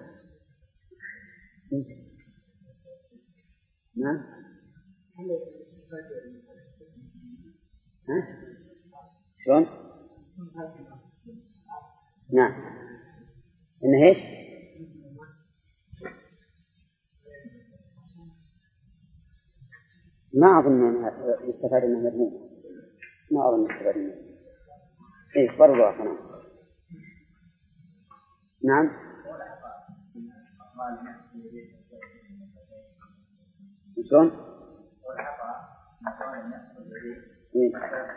نعم. شلون؟ نعم. إنه إيش؟ ما أظن يستفاد منه مذموم. ما أظن يستفاد منه. إيه برضو أخنا. نعم. شلون؟ إيه.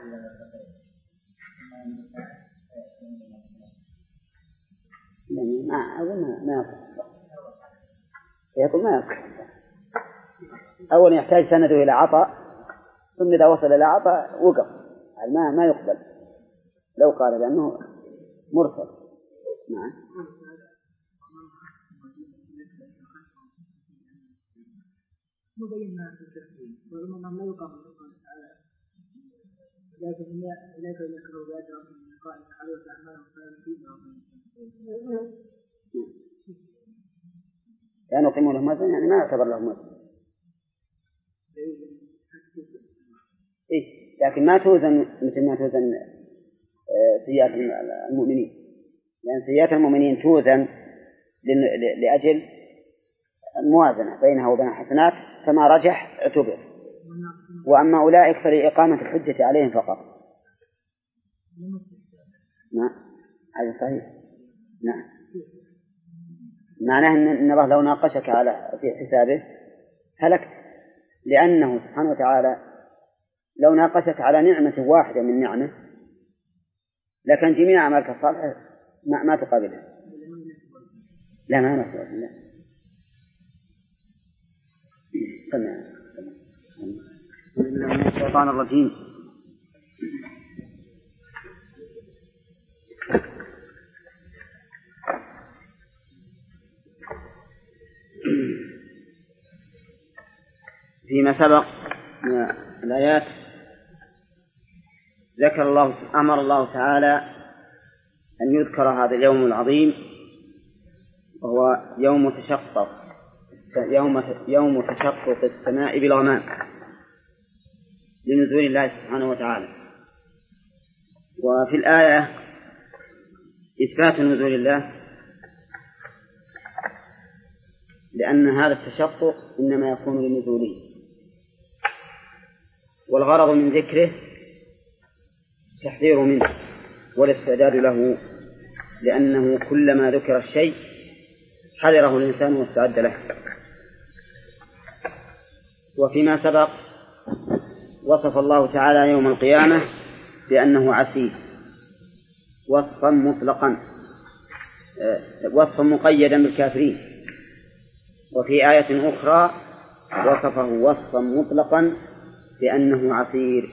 ما أظن ما يقول ما يقول. أولا يحتاج سنده إلى عطاء، ثم إذا وصل إلى عطاء وقف، ما يقبل لو قال لأنه مرسل. نعم. مبين ما في التفسير وإنما لا يقام لكن إليك يكره بأجر من قائم عليه أعمالهم لأنه قيموا له مثلا، يعني ما يعتبر له مثلا. إيه، لكن ما توزن مثل ما توزن سيئات المؤمنين، لأن سيئات المؤمنين توزن لأجل الموازنة بينها وبين الحسنات، فما رجح اعتبر، وأما أولئك فلإقامة الحجة عليهم فقط. نعم، هذا صحيح. نعم، معناه أن الله لو ناقشك على في حسابه هلكت، لأنه سبحانه وتعالى لو ناقشك على نعمة واحدة من نعمه لكن جميع أعمالك الصالحة ما تقابلها. لا، ما نسأل الله. من الشيطان الرجيم. فيما سبق من الآيات أمر الله تعالى أن يذكر هذا اليوم العظيم، وهو يوم تشقق السماء بالغمام لنزول الله سبحانه وتعالى. وفي الآية إثبات نزول الله، لأن هذا التشقق إنما يكون لنزوله، والغرض من ذكره تحذير منه والاستعداد له، لأنه كلما ذكر الشيء حذره الإنسان واستعد له. وفيما سبق وصف الله تعالى يوم القيامة بأنه عسير وصفا مطلقا، وصفا مقيدا بالكافرين، وفي آية أخرى وصفه وصفا مطلقا بأنه عسير.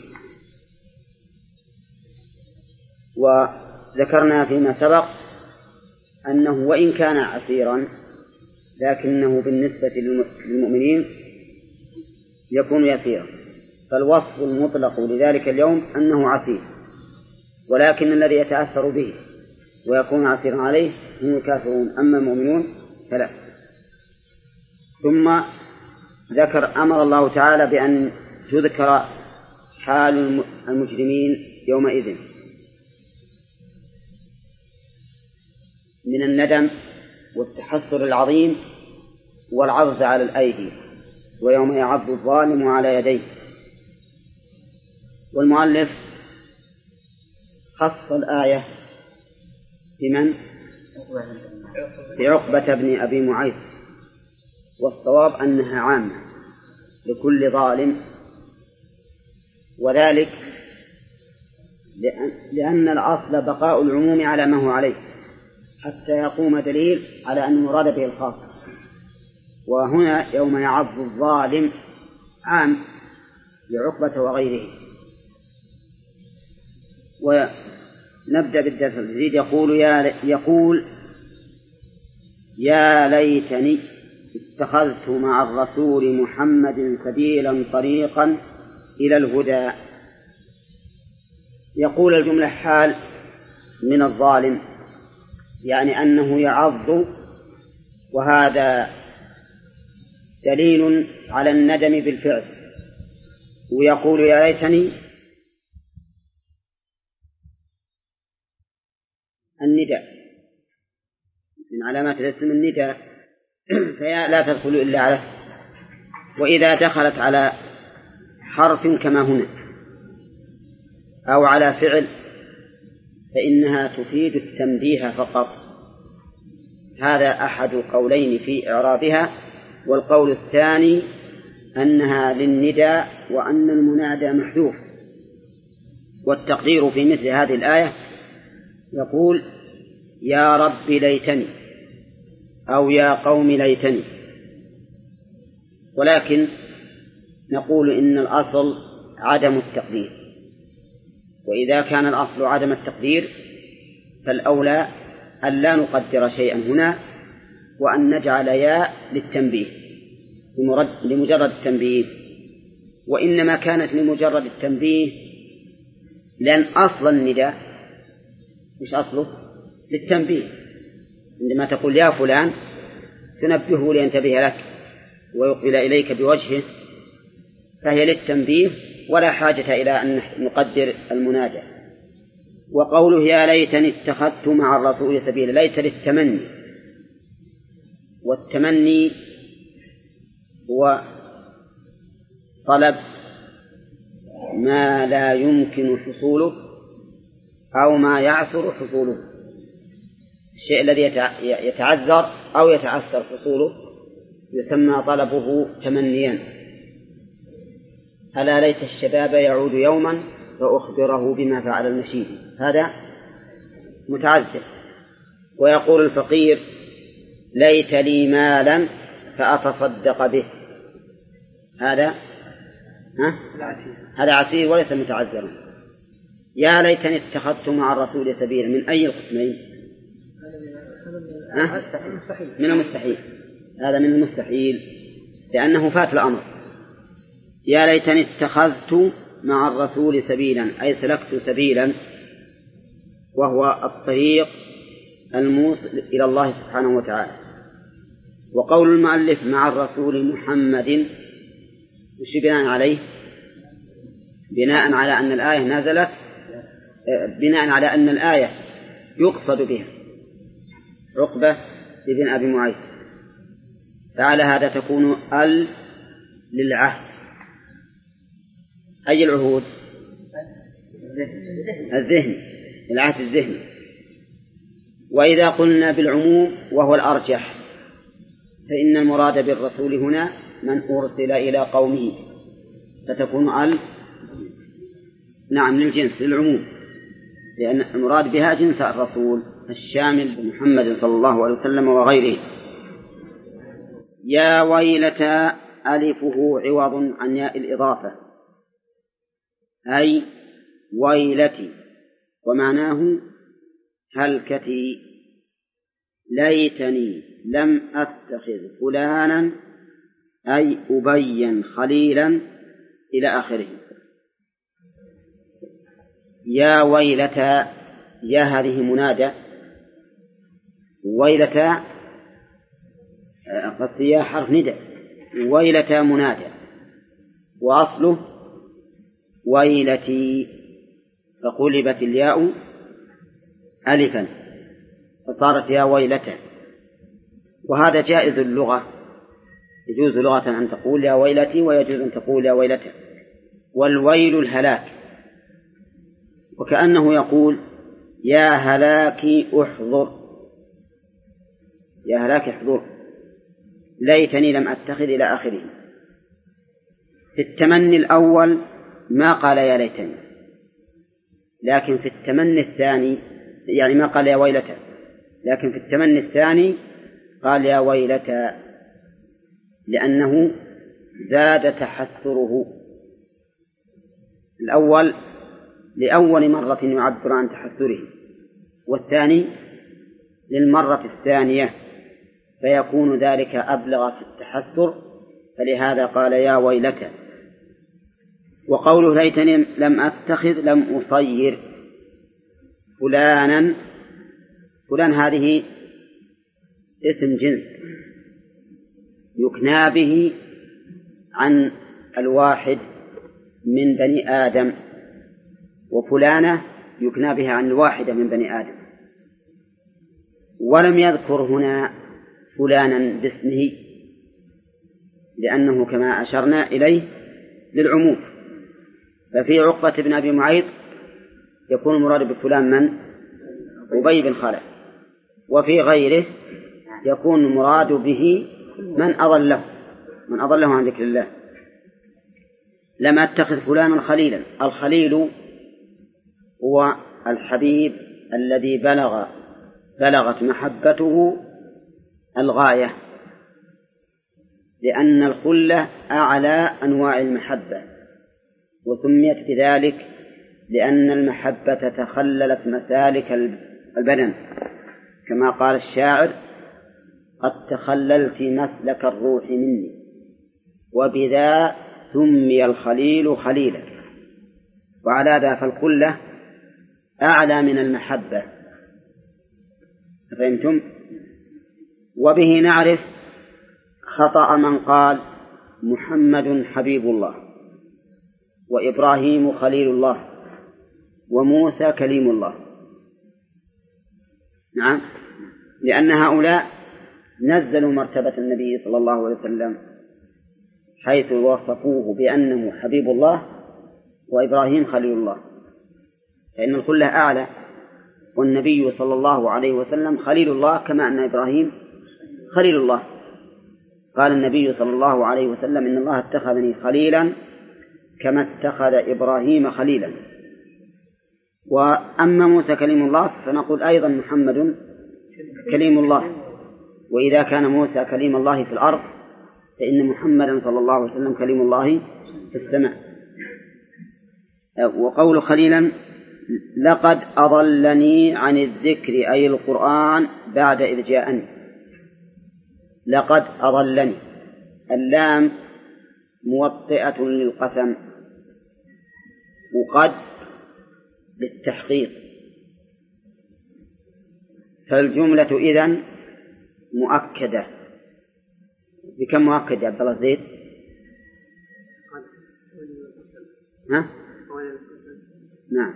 وذكرنا فيما سبق أنه وإن كان عسيرا لكنه بالنسبة للمؤمنين يكون يسيرا، فالوصف المطلق لذلك اليوم أنه عسير، ولكن الذي يتأثر به ويكون عسيرا عليه هم الكافرون، أما المؤمنون فلا. ثم أمر الله تعالى بأن تذكر حال المجرمين يومئذ من الندم والتحسر العظيم والعرض على الأيدي، ويوم يعض الظالم على يديه. والمؤلف خص الآية بمن؟ في عقبة بن أبي معيط، والصواب أنها عامة لكل ظالم، وذلك لأن الأصل بقاء العموم على ما هو عليه حتى يقوم دليل على أن المراد به الخاص. وهنا يوم يعض الظالم عام لعقبة وغيره. ونبدأ بالدرس الجديد. يقول يا ليتني اتخذت مع الرسول محمد سبيلا طريقا إلى الهدى. يقول الجملة حال من الظالم، يعني أنه يعض، وهذا دليل على الندم بالفعل. ويقول يا ليتني النداء من علامات الاسم النداء، فيا لا تدخل إلا عليه. وإذا دخلت على حرف كما هنا أو على فعل فإنها تفيد التنبيه فقط. هذا أحد قولين في إعرابها. والقول الثاني أنها للنداء وأن المنادى محذوف. والتقدير في مثل هذه الآية يقول يا رب ليتني أو يا قوم ليتني. ولكن نقول إن الأصل عدم التقدير، وإذا كان الأصل عدم التقدير فالأولى أن لا نقدر شيئا هنا، وأن نجعل ياء للتنبيه لمجرد التنبيه. وإنما كانت لمجرد التنبيه لأن أصل النداء مش أصله للتنبيه. عندما تقول يا فلان تنبهه لينتبه لك ويقبل إليك بوجهه، فهي للتنبيه ولا حاجة إلى أن نقدر المنادى. وقوله يا ليتني اتخذت مع الرسول سبيلا، ليت للتمني، والتمني هو طلب ما لا يمكن حصوله أو ما يعسر حصوله، الشيء الذي يتعذر أو يتعسر حصوله يسمى طلبه تمنيا. ألا ليت الشباب يعود يوما فأخبره بما فعل المشيب، هذا متعذر. ويقول الفقير ليت لي مالا فأتصدق به، هذا عسير وليس متعذرا. يا ليتني اتخذت مع الرسول سبيلا، من أي القسمين؟ من المستحيل، هذا من المستحيل لأنه فات الأمر. يا ليتني اتخذت مع الرسول سبيلا أي سلكت سبيلا، وهو الطريق الموصل إلى الله سبحانه وتعالى. وقول المؤلف مع الرسول محمد وش بناء عليه؟ بناء على أن الآية نزلت، بناء على أن الآية يقصد بها عقبة بن أبي معيط، فعلى هذا تكون ال للعهد. أي العهود؟ الذهني، العهد الذهني. وإذا قلنا بالعموم وهو الأرجح فإن المراد بالرسول هنا من أرسل إلى قومه، فتكون ال نعم للجنس للعموم، لأن المراد بها جنس الرسول الشامل بمحمد صلى الله عليه وسلم وغيره. يا ويلتى ألفه عوض عن ياء الإضافة، أي ويلتي، ومعناه هلكتي، ليتني لم أتخذ فلانا أي أبين خليلا إلى آخره. يا ويلتى، يا هذه منادى، ويلتى قصد يا حرف ندى، ويلة منادى، وأصله ويلتي، فقلبت الياء ألفا فصارت يا ويلة. وهذا جائز اللغة، يجوز لغة أن تقول يا ويلتي، ويجوز أن تقول يا ويلة. والويل الهلاك، وكأنه يقول يا هلاكي احضر، يا هلاكي احضر، ليتني لم أتخذ إلى آخره. في التمني الأول ما قال يا ليتني، لكن في التمني الثاني يعني ما قال يا ويلته، لكن في التمني الثاني قال يا ويلته، لأنه زاد تحسره. الأول لأول مرة يعبر عن تحسره، والثاني للمرة الثانية، فيكون ذلك أبلغ في التحسر، فلهذا قال يا ويلته. وقوله ليتني لم أتخذ لم أصير فلانا، فلان هذه اسم جنس يكنى به عن الواحد من بني آدم، وفلانة يكنى بها عن الواحدة من بني آدم، ولم يذكر هنا فلانا باسمه، لأنه كما أشرنا إليه للعموم. ففي عقبة بن أبي معيط يكون المراد بفلان من؟ أبي بن خلف. وفي غيره يكون المراد به من أضله عن ذكر الله. لم أتخذ فلانا خليلا. الخليل هو الحبيب الذي بلغت محبته الغاية، لأن الخلة أعلى أنواع المحبة، وسميت بذلك لأن المحبة تخللت مسالك البدن، كما قال الشاعر قد تخللت مسلك الروح مني، وبذا سمي الخليل خليلا. وعلى ذا فالخلة أعلى من المحبة، فهمتم؟ وبه نعرف خطأ من قال محمد حبيب الله، وإبراهيم خليل الله، وموسى كليم الله. نعم، لأن هؤلاء نزلوا مرتبة النبي صلى الله عليه وسلم حيث وصفوه بأنه حبيب الله وإبراهيم خليل الله، فإن الخلة أعلى، والنبي صلى الله عليه وسلم خليل الله كما أن إبراهيم خليل الله. قال النبي صلى الله عليه وسلم إن الله اتخذني خليلا كما اتخذ إبراهيم خليلا. وأما موسى كليم الله فنقول أيضا محمد كليم الله، وإذا كان موسى كليم الله في الأرض فإن محمدا صلى الله عليه وسلم كليم الله في السماء. وقول خليلا لقد أضلني عن الذكر أي القرآن بعد إذ جاءني. لقد أضلني، اللام موطئة للقسم، وقد للتحقيق، فالجملة إذن مؤكدة. بكم مؤكد يا عبد الله زيد؟ ها؟ نعم،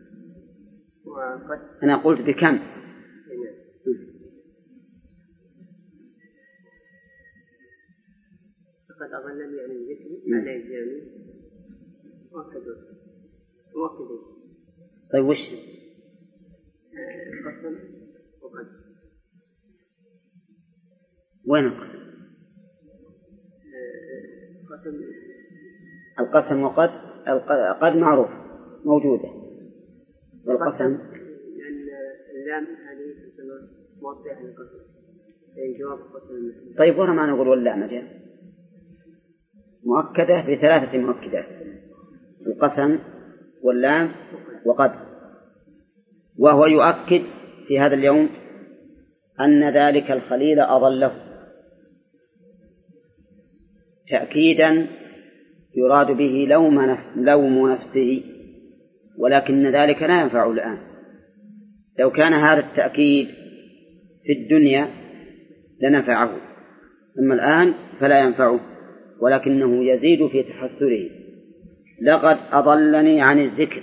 أنا قلت بكم؟ قد أضلني عن الذكر بعد إذ جاءني مؤكدون. طيب وش؟ قسم وقد. وين القسم؟ قسم. القسم وقد، قد معروف موجودة، والقسم لأن اللام هذه موضع للقسم جواب قسم. طيب ورا ما نقول واللام جاء مؤكدة بثلاثة مؤكدات: القسم واللام وقد. وهو يؤكد في هذا اليوم أن ذلك الخليل أضله تأكيدا يراد به لوم نفسه، ولكن ذلك لا ينفع الآن. لو كان هذا التأكيد في الدنيا لنفعه، أما الآن فلا ينفعه. ولكنه يزيد في تحسره. لقد أضلني عن الذكر.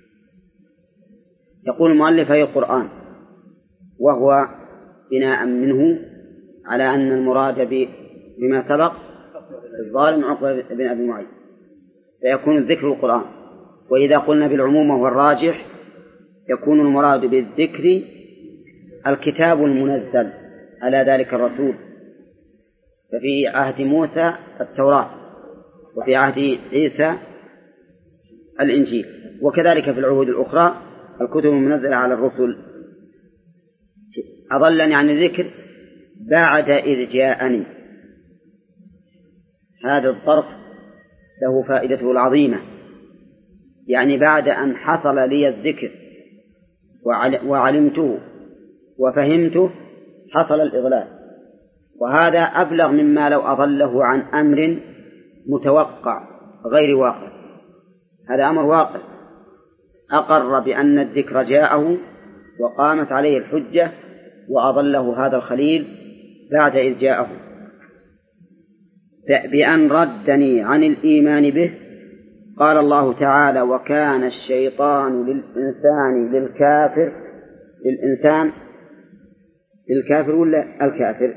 يقول المؤلف أي القرآن، وهو بناء منه على أن المراد بما سبق الظالم عقبة بن أبي معيط، فيكون الذكر القرآن. وإذا قلنا بالعموم وهو الراجح يكون المراد بالذكر الكتاب المنزل على ذلك الرسول، ففي عهد موسى التوراة، وفي عهد عيسى الإنجيل، وكذلك في العهود الأخرى الكتب المنزلة على الرسل. أضلني عن الذكر بعد إذ جاءني. هذا الظرف له فائدته العظيمة، يعني بعد أن حصل لي الذكر وعلمته وفهمته حصل الإضلال، وهذا أبلغ مما لو أضله عن أمر متوقع غير واقع. هذا أمر واقع، أقر بأن الذكر جاءه وقامت عليه الحجة وأضله هذا الخليل بعد إذ جاءه، بأن ردني عن الإيمان به. قال الله تعالى: وكان الشيطان للكافر ولا الكافر؟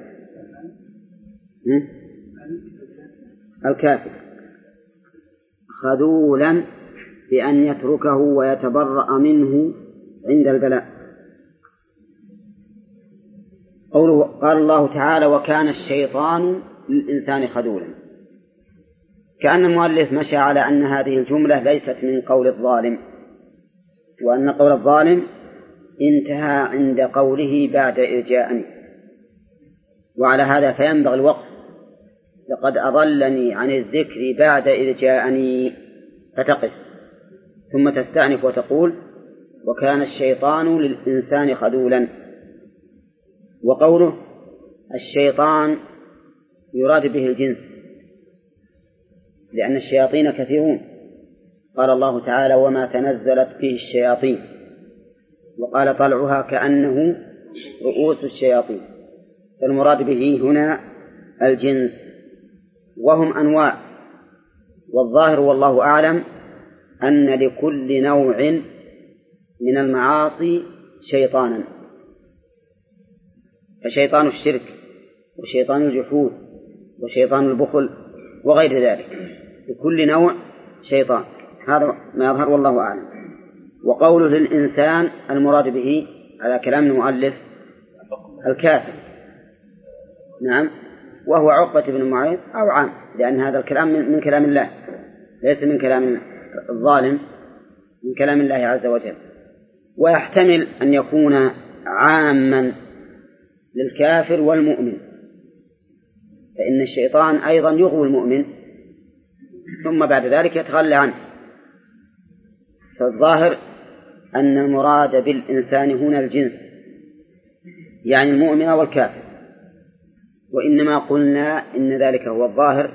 الكافر خذولا بأن يتركه ويتبرأ منه عند البلاء. قوله قال الله تعالى: وكان الشيطان للإنسان خذولا، كأن المؤلف مشى على أن هذه الجملة ليست من قول الظالم، وأن قول الظالم انتهى عند قوله بعد إذ جاءني. وعلى هذا فينبغي الوقف: لقد أضلني عن الذكر بعد إذ جاءني، فتقف ثم تستأنف وتقول: وكان الشيطان للإنسان خذولا. وقوله الشيطان يراد به الجنس، لأن الشياطين كثيرون. قال الله تعالى: وما تنزلت به الشياطين، وقال: طلعها كأنه رؤوس الشياطين. فالمراد به هنا الجنس، وهم أنواع، والظاهر والله أعلم أن لكل نوع من المعاصي شيطانا، فشيطان الشرك وشيطان الجحود وشيطان البخل وغير ذلك، لكل نوع شيطان، هذا ما يظهر والله أعلم. وقوله للإنسان المراد به على كلام المؤلف الكافر، نعم، وهو عقبة بن معيط أو عام، لأن هذا الكلام من كلام الله، ليس من كلام الظالم، من كلام الله عز وجل. ويحتمل أن يكون عاما للكافر والمؤمن، فإن الشيطان أيضا يغوي المؤمن ثم بعد ذلك يتخلى عنه. فالظاهر أن المراد بالإنسان هنا الجنس، يعني المؤمن والكافر، وإنما قلنا إن ذلك هو الظاهر،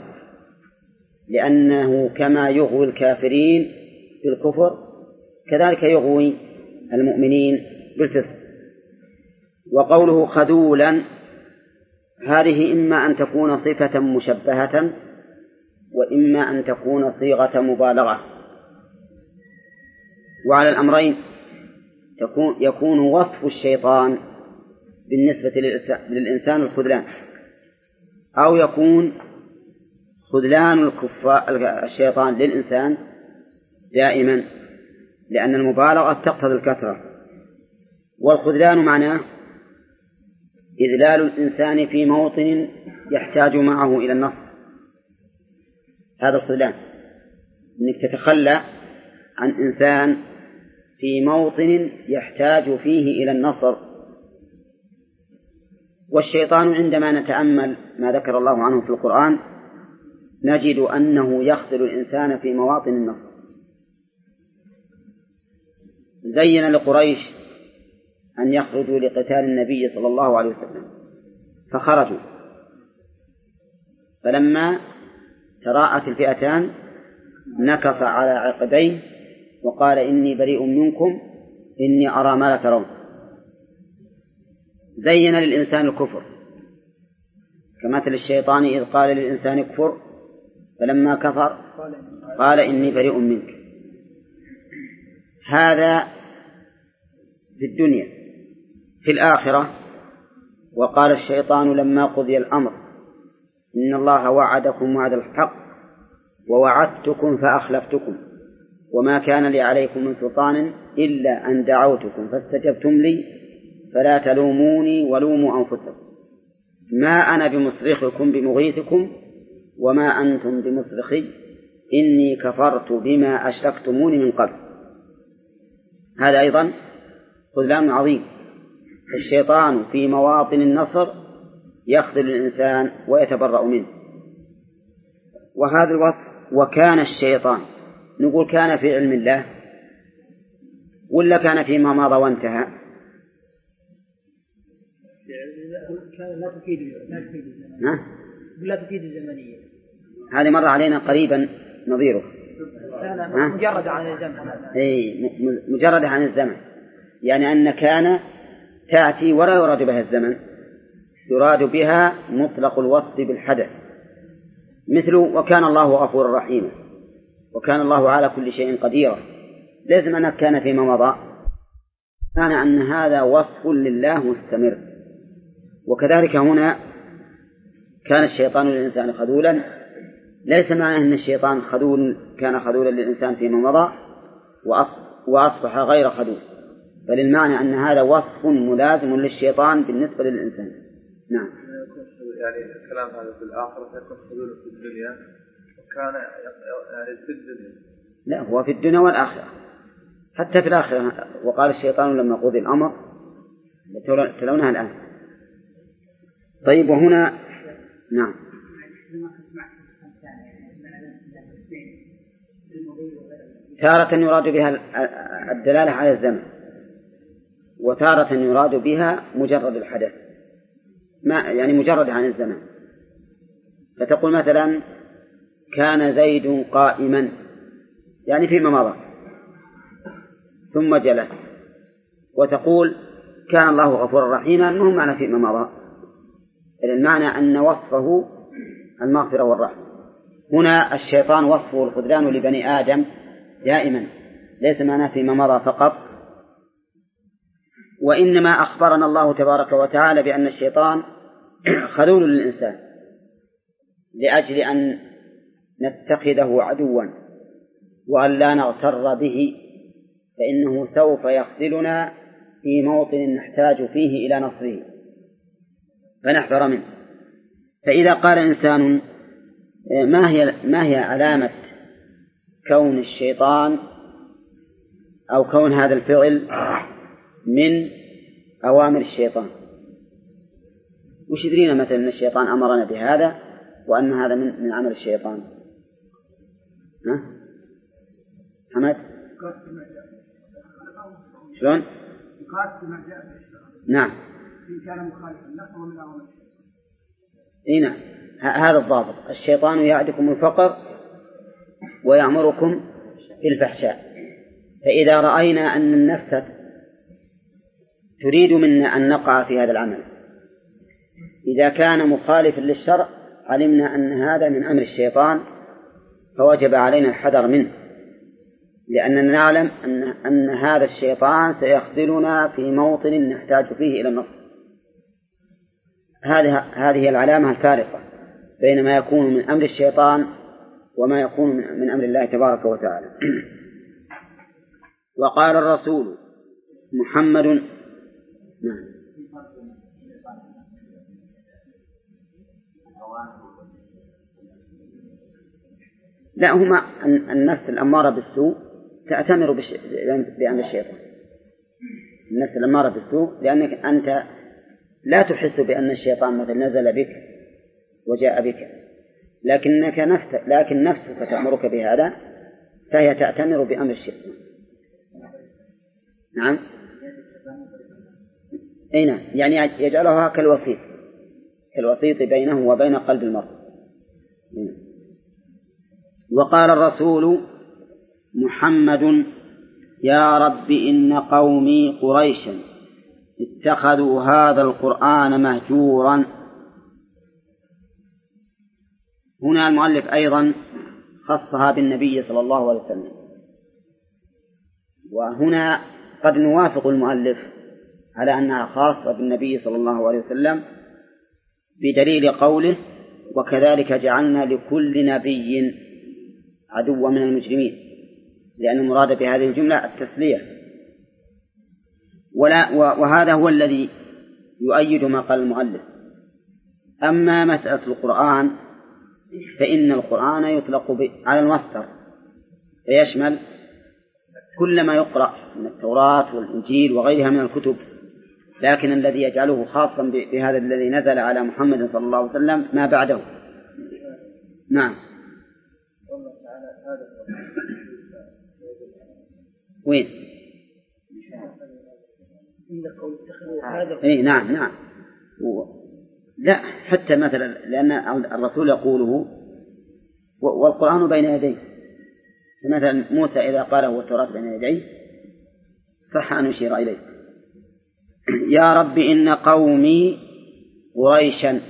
لأنه كما يغوي الكافرين بالكفر كذلك يغوي المؤمنين بالفسق. وقوله خذولا هذه إما أن تكون صفة مشبهة وإما أن تكون صيغة مبالغة، وعلى الأمرين يكون وصف الشيطان بالنسبة للإنسان الخذلان، أو يكون خذلان الشيطان للإنسان دائما، لأن المبالغة تقتضي الكثرة. والخذلان معناه إذلال الإنسان في موطن يحتاج معه إلى النصر، هذا الخذلان، أنك تتخلى عن إنسان في موطن يحتاج فيه إلى النصر. والشيطان عندما نتأمل ما ذكر الله عنه في القرآن نجد أنه يخذل الإنسان في مواطن النصر. زين لقريش أن يخرجوا لقتال النبي صلى الله عليه وسلم فخرجوا، فلما تراءت الفئتان نكص على عقبيه وقال: إني بريء منكم إني أرى ما لا ترون. زين للإنسان الكفر كمثل الشيطان إذ قال للإنسان اكفر فلما كفر قال إني بريء منك. هذا في الدنيا. في الآخرة وقال الشيطان لما قضي الأمر إن الله وعدكم وعد الحق ووعدتكم فأخلفتكم وما كان لي عليكم من سلطان إلا أن دعوتكم فاستجبتم لي فلا تلوموني ولوموا أنفسكم ما أنا بمصرخكم بمغيثكم وما أنتم بمصرخي إني كفرت بما أشركتموني من قبل. هذا أيضا خذلان عظيم. الشيطان في مواطن النصر يخذل الإنسان ويتبرأ منه. وهذا الوصف وكان الشيطان نقول كان في علم الله ولا كان فيما مضى وانتهى؟ كان لا تفيد الزمنية. هذه مر علينا قريبا نظيره. مجرد عن الزمن. مجرد عن الزمن، يعني أن كان تأتي ولا يراد بها الزمن، يراد بها مطلق الوصف بالحدث، مثل وكان الله غفورا رحيما وكان الله على كل شيء قديرا. لازم أن كان فيما مضى، كان أن هذا وصف لله مستمر. وكذلك هنا كان الشيطان للإنسان خذولا، ليس معنى أن الشيطان خذول كان خذولا للإنسان فيما مضى وأصبح غير خذول، بل المعنى أن هذا وصف ملازم للشيطان بالنسبة للإنسان. نعم. يعني الكلام هذا في الآخرة يكون خذول في الدنيا وكان يعني في الدنيا. لا، هو في الدنيا والآخرة، حتى في الآخرة. وقال الشيطان لما قضي الأمر تلونها الآن. طيب وهنا نعم تارة يراد بها الدلالة على الزمن وتارة يراد بها مجرد الحدث، ما يعني مجرد عن الزمن. فتقول مثلا كان زيد قائما يعني فيما مضى ثم جلس، وتقول كان الله غفورا رحيما مهم معنى فيما مضى، المعنى أن وصفه المغفرة والرحمة. هنا الشيطان وصفه الخذلان لبني آدم دائما، ليس معنى فيما مضى فقط، وإنما أخبرنا الله تبارك وتعالى بأن الشيطان خذول للإنسان لأجل أن نتخذه عدوا وأن لا نغتر به، فإنه سوف يخذلنا في موطن نحتاج فيه إلى نصره فنحذر منه. فإذا قال إنسان ما هي علامة كون الشيطان أو كون هذا الفعل من أوامر الشيطان، وش يدرينا مثلا أن الشيطان أمرنا بهذا وأن هذا من عمل الشيطان؟ ها حمد شلون؟ نعم نعم هذا الضابط. الشيطان يعدكم الفقر ويأمركم بالفحشاء. فإذا رأينا أن النفس تريد منا أن نقع في هذا العمل، إذا كان مخالفا للشرع علمنا أن هذا من أمر الشيطان، فوجب علينا الحذر منه، لأننا نعلم أن هذا الشيطان سيخذلنا في موطن نحتاج فيه إلى النصر. هذه العلامة الفارقة بين ما يكون من أمر الشيطان وما يكون من أمر الله تبارك وتعالى. وقال الرسول محمد نعم لا، هما النفس الأمارة بالسوء تأتمر بأمر الشيطان. النفس الأمارة بالسوء لأنك أنت لا تحس بأن الشيطان مثلا نزل بك وجاء بك، لكن نفسك تأمرك بهذا، فهي تأتمر بأمر الشيطان. نعم أين يعني يجعلها كالوسيط بينه وبين قلب المرء. وقال الرسول محمد يا رب إن قومي قريشا اتخذوا هذا القرآن مهجورا. هنا المؤلف أيضا خصها بالنبي صلى الله عليه وسلم، وهنا قد نوافق المؤلف على أنها خاصة بالنبي صلى الله عليه وسلم بدليل قوله وكذلك جعلنا لكل نبي عدوا من المجرمين، لأن المراد بهذه الجملة التسلية. وهذا هو الذي يؤيد ما قال المؤلف. أما مسألة القرآن فإن القرآن يطلق على المصدر فيشمل كل ما يقرأ من التوراة والإنجيل وغيرها من الكتب، لكن الذي يجعله خاصا بهذا الذي نزل على محمد صلى الله عليه وسلم ما بعده. نعم. وين؟ إيه نعم. لا حتى مثلا لأن الرسول يقوله والقرآن بين يديه، فمثلا موسى إذا قاله والتوراة بين يديه صح أن يشير إليه. يا رب إن قومي قريشا،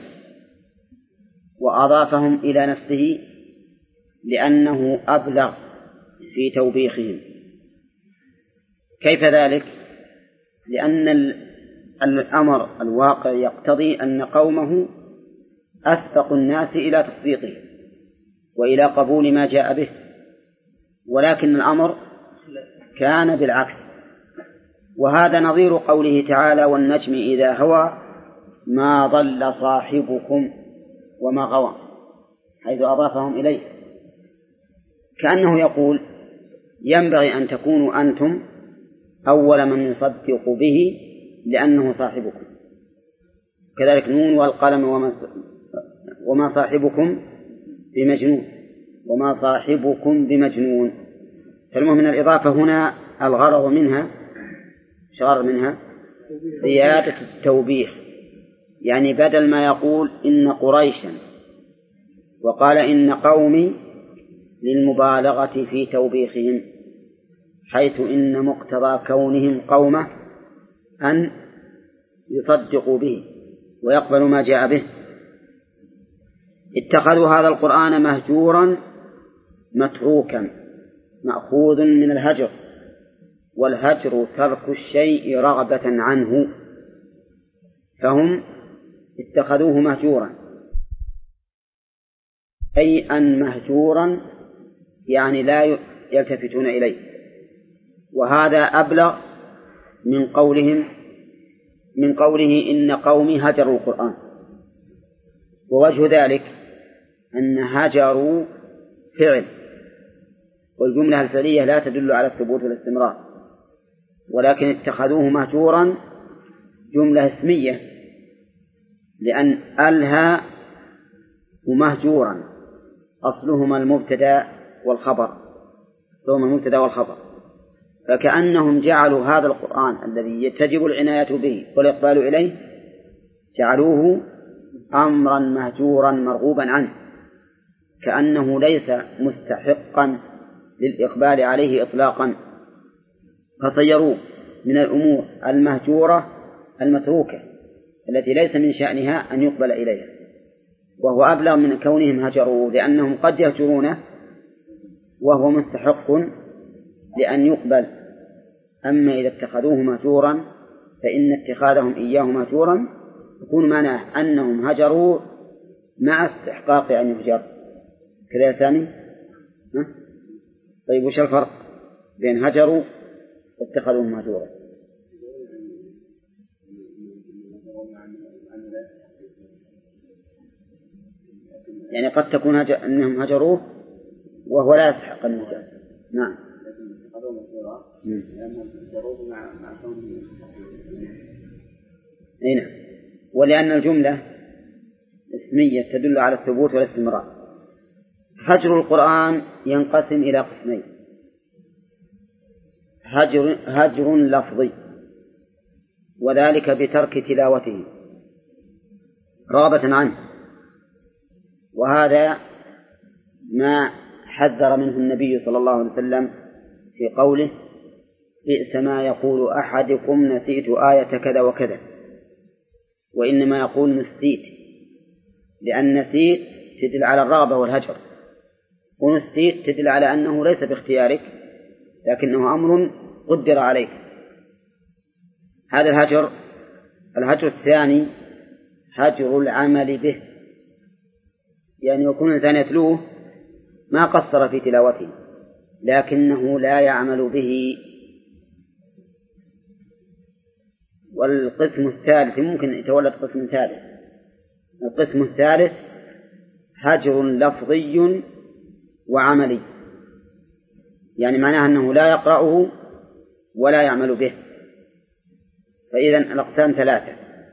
وأضافهم إلى نفسه لأنه أبلغ في توبيخهم. كيف ذلك؟ لأن الأمر الواقع يقتضي أن قومه أسبق الناس إلى تصديقه وإلى قبول ما جاء به، ولكن الأمر كان بالعكس. وهذا نظير قوله تعالى والنجم إذا هوى ما ضل صاحبكم وما غوى، حيث أضافهم إليه، كأنه يقول ينبغي أن تكونوا أنتم أول من يصدق به لأنه صاحبكم. كذلك نون والقلم وما صاحبكم بمجنون، وما صاحبكم بمجنون. فالمهم من الإضافة هنا الغرض منها زيادة التوبيخ، يعني بدل ما يقول إن قريشا وقال إن قومي للمبالغة في توبيخهم، حيث إن مقتضى كونهم قومه أن يصدقوا به ويقبلوا ما جاء به. اتخذوا هذا القرآن مهجورا متروكا، مأخوذ من الهجر، والهجر ترك الشيء رغبة عنه، فهم اتخذوه مهجورا، أي أن مهجورا يعني لا يلتفتون إليه. وهذا أبلغ من قوله إن قومي هجروا القرآن. ووجه ذلك أن هجروا فعل، والجملة الفعلية لا تدل على الثبوت والاستمرار، ولكن اتخذوه مهجورا جملة اسمية، لأن ألها ومهجورا أصلهما المبتدأ والخبر، فكأنهم جعلوا هذا القرآن الذي تجب العناية به والإقبال إليه جعلوه أمرا مهجورا مرغوبا عنه، كأنه ليس مستحقا للإقبال عليه إطلاقا، فصيروه من الأمور المهجورة المتروكة التي ليس من شأنها أن يقبل إليها، وهو أبلغ من كونهم هجروا، لأنهم قد يهجرونه وهو مستحق لأن يقبل. أما إذا اتخذوه مهجورا فإن اتخاذهم إياه مهجورا يكون معناه أنهم هجروا مع استحقاق أن يهجر. كذا يا ثاني؟ طيب وش الفرق بين هجروا واتخذوه مهجورا؟ يعني قد تكون أنهم هجروه وهو لا يستحق أن يهجر. نعم. نعم. ولأن الجملة اسمية تدل على الثبوت والاستمرار. هجر القرآن ينقسم إلى قسمين: هجر لفظي، وذلك بترك تلاوته رغبة عنه، وهذا ما حذر منه النبي صلى الله عليه وسلم في قوله بئس ما يقول أحدكم نسيت آية كذا وكذا، وإنما يقول نسيت، لأن نسيت تدل على الرغبة والهجر، ونسيت تدل على أنه ليس باختيارك لكنه أمر قدر عليك. هذا الهجر. الهجر الثاني هجر العمل به، يعني يكون الإنسان يتلوه ما قصر في تلاوته لكنه لا يعمل به. والقسم الثالث ممكن يتولد قسم ثالث. القسم الثالث هجر لفظي وعملي، يعني معناه أنه لا يقرأه ولا يعمل به. فإذا الأقسام ثلاثة: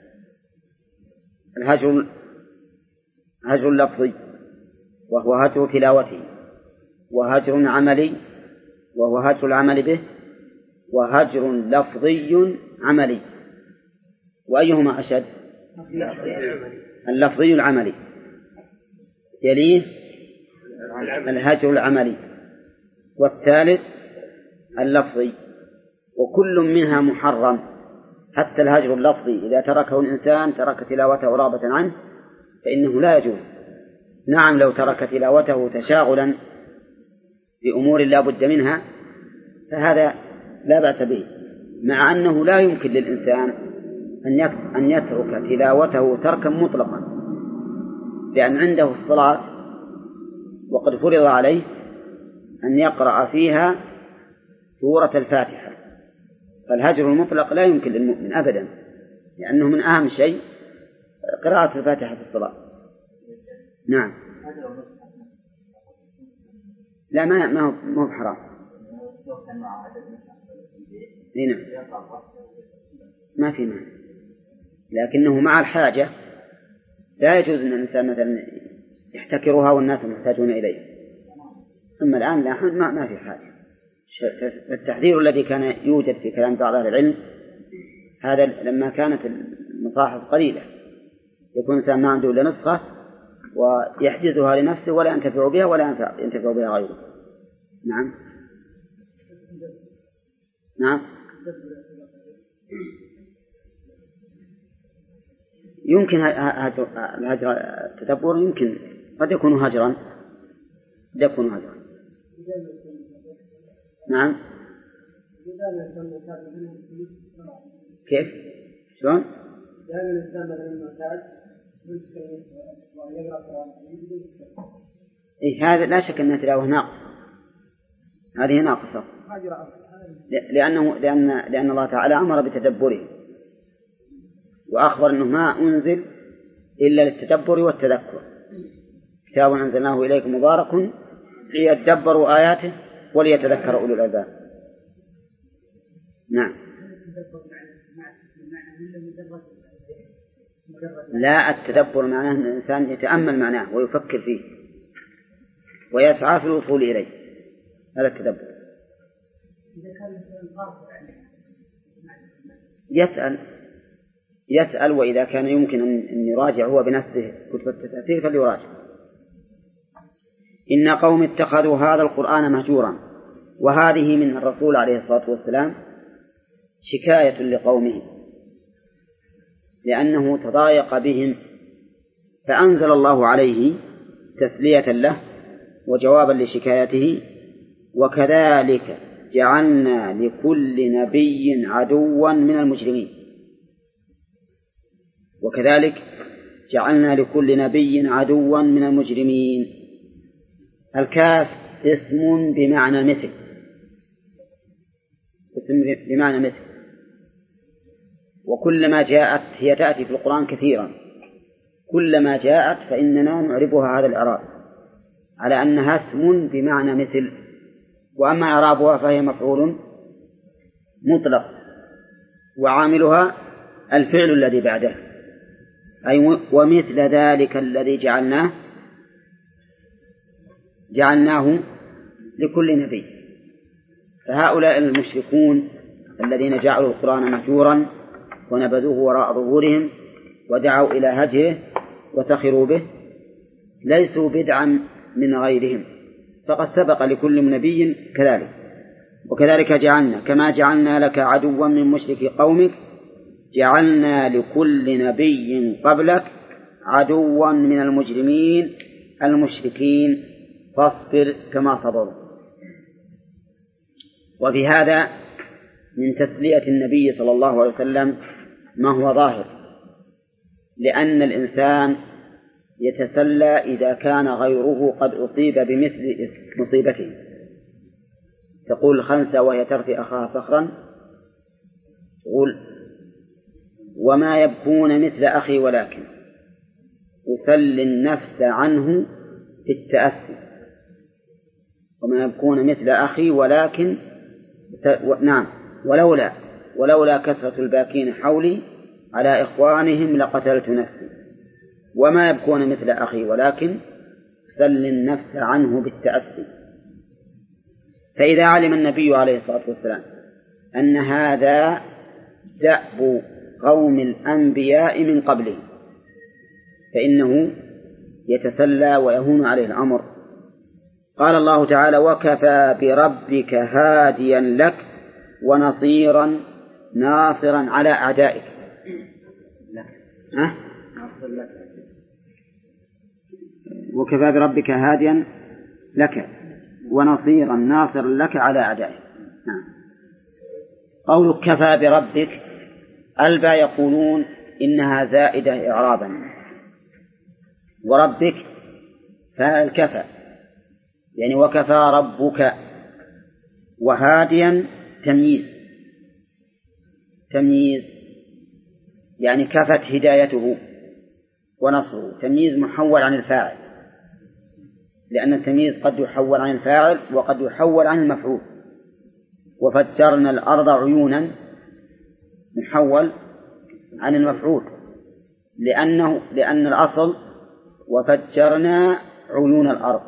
هجر لفظي وهو هجر تلاوته، وهجر عملي وهو هجر العمل به، وهجر لفظي عملي. وأيهما أشد؟ اللفظي العملي، يليه الهجر العملي، والثالث اللفظي. وكل منها محرم، حتى الهجر اللفظي إذا تركه الإنسان ترك تلاوته رغبة عنه فإنه لا يجوز. نعم لو ترك تلاوته تشاغلا بأمور لا بد منها فهذا لا بأس به، مع أنه لا يمكن للإنسان أن يترك تلاوته تركا مطلقا، لأن عنده الصلاة وقد فرض عليه أن يقرأ فيها سورة الفاتحة، فالهجر المطلق لا يمكن للمؤمن أبدا، لأنه من أهم شيء قراءة الفاتحة في الصلاة. نعم. لا ما هو حرام. نعم ما في معنى، لكنه مع الحاجة لا يجوز أن الإنسان مثلا يحتكرها والناس محتاجون إليه. أما الآن لا ما في حاجة. التحذير الذي كان يوجد في كلام بعض أهل العلم هذا لما كانت المصاحف قليلة، يكون الإنسان ما عنده إلا نسخة ويحجزها لنفسه ولا ينتفع بها ولا ينتفع بها غيره. نعم. نعم يمكن هجر التدبر، يمكن قد يكون هجرا، قد يكون هجرا. نعم. كيف؟ شلون؟ إيه هذا لا شك أنها تلاوة ناقصة، هذه ناقصة، لأن الله تعالى أمر بتدبره وأخبر أنه ما أنزل إلا للتدبر والتذكر. كتاب أنزلناه إليك مبارك ليدبروا آياته وليتذكر أولو الألباب. نعم. لا، التدبر معناه أن الإنسان يتأمل معناه ويفكر فيه ويسعى في الوصول إليه، هذا التدبر. يسأل وإذا كان يمكن أن يراجع هو بنفسه كتب التفسير فليراجع. إن قوم اتخذوا هذا القرآن مهجورا، وهذه من الرسول عليه الصلاة والسلام شكاية لقومه لأنه تضايق بهم، فأنزل الله عليه تسلية له وجوابا لشكايته: وكذلك جعلنا لكل نبي عدوا من المجرمين. وكذلك جعلنا لكل نبي عدوا من المجرمين. الكاف اسم بمعنى مثل، اسم بمعنى مثل، وكلما جاءت هي تأتي في القرآن كثيرا، كلما جاءت فإننا نعربها هذا الإعراب على أنها اسم بمعنى مثل، وأما إعرابها فهي مفعول مطلق وعاملها الفعل الذي بعده، أي ومثل ذلك الذي جعلناه لكل نبي. فهؤلاء المشركون الذين جعلوا القرآن مهجورا ونبذوه وراء ظهورهم ودعوا إلى هجره وسخروا به ليسوا بدعا من غيرهم، فقد سبق لكل نبي كذلك. وكذلك جعلنا كما جعلنا لك عدوا من مشرك قومك جعلنا لكل نبي قبلك عدوا من المجرمين المشركين فاصبر كما صبروا. وفي هذا من تسلية النبي صلى الله عليه وسلم ما هو ظاهر، لأن الإنسان يتسلى إذا كان غيره قد أصيب بمثل مصيبته. تقول الخنسة وهي ترثي أخاها فخرا، تقول وما يبكون مثل أخي ولكن أسلي النفس عنه في التأسي. وما يبكون مثل أخي ولكن نعم ولولا كثرة الباكين حولي على إخوانهم لقتلت نفسي. وما يبكون مثل أخي ولكن سل النفس عنه بالتأسي. فإذا علم النبي عليه الصلاة والسلام أن هذا دأب قوم الأنبياء من قبله فإنه يتسلى ويهون عليه الأمر. قال الله تعالى وكفى بربك هاديا لك ونصيرا ناصرا على أعدائك. وكفى بربك هاديا لك ونصيرا ناصرا لك على أعدائك. قولك كفى بربك البا يقولون إنها زائدة إعرابا، وربك فاعل كفى يعني وكفى ربك، وهاديا تمييز يعني كفت هدايته ونصره، تمييز محول عن الفاعل، لأن التمييز قد يحول عن الفاعل وقد يحول عن المفعول. وفجرنا الأرض عيونا محول عن المفعول، لأن الأصل وفجرنا عيون الأرض.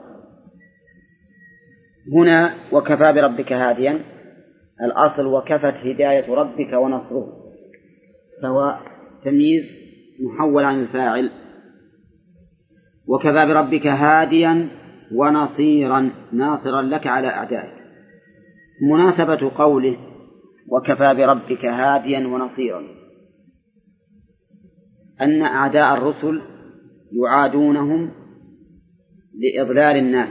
هنا وكفى بربك هاديا، الأصل وكفت هداية ربك ونصره، سواء تمييز محول عن الفاعل. وكفى بربك هاديا ونصيرا ناصرا لك على أعدائك. مناسبة قوله وكفى بربك هاديا ونصيرا أن أعداء الرسل يعادونهم لإضلال الناس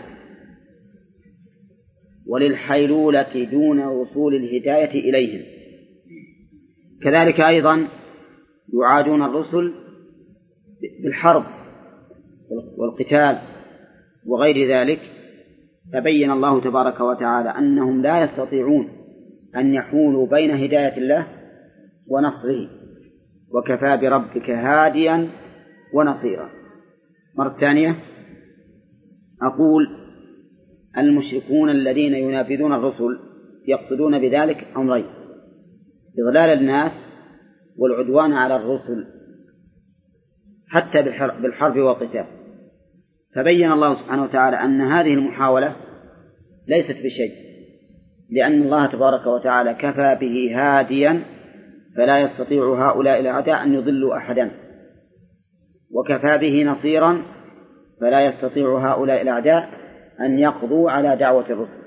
وللحيلولة دون وصول الهداية إليهم. كذلك أيضا يعادون الرسل بالحرب والقتال وغير ذلك. فبين الله تبارك وتعالى أنهم لا يستطيعون أن يحولوا بين هداية الله ونصره. وكفى بربك هاديا ونصيرا. مرة ثانية أقول المشركون الذين ينابذون الرسل يقصدون بذلك أمرين: إضلال الناس والعدوان على الرسل حتى بالحرب والقتال. فبين الله سبحانه وتعالى أن هذه المحاولة ليست بشيء، لأن الله تبارك وتعالى كفى به هاديا فلا يستطيع هؤلاء الأعداء أن يضلوا أحدا، وكفى به نصيرا فلا يستطيع هؤلاء الأعداء أن يقضوا على دعوة الرسل.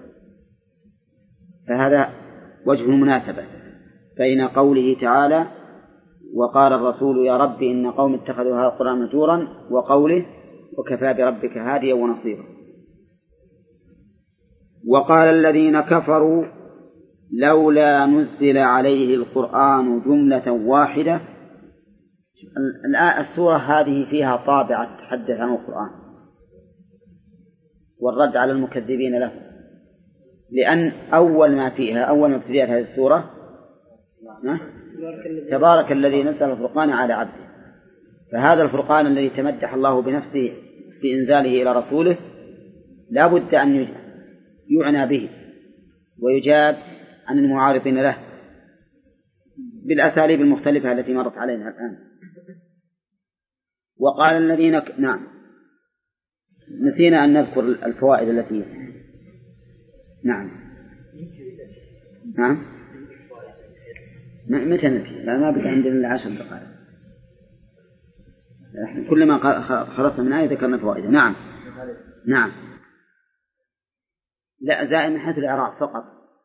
فهذا وجه المناسبة بين قوله تعالى وقال الرسول يا رب إن قوم اتخذوا هذا القرآن مهجورا وقوله وكفى بربك هاديا ونصيرا. وقال الذين كفروا لولا نزل عليه القرآن جملة واحدة. السورة هذه فيها طابع تحدث عن القرآن والرد على المكذبين له، لأن أول ما ابتدأت هذه السورة تبارك الذي نزل الفرقان على عبده. فهذا الفرقان الذي تمدح الله بنفسه في إنزاله إلى رسوله لا بد أن يعنى به ويجاب عن المعارضين له بالأساليب المختلفة التي مرت علينا الآن. وقال الذين نعم نسينا أن نذكر الفوائد التي نعم متى نسي؟ لا ما بد عندنا 10 دقائق. كلما خلصنا من آية ذكرنا فوائد. نعم لا زائد من حيث الإعراب فقط.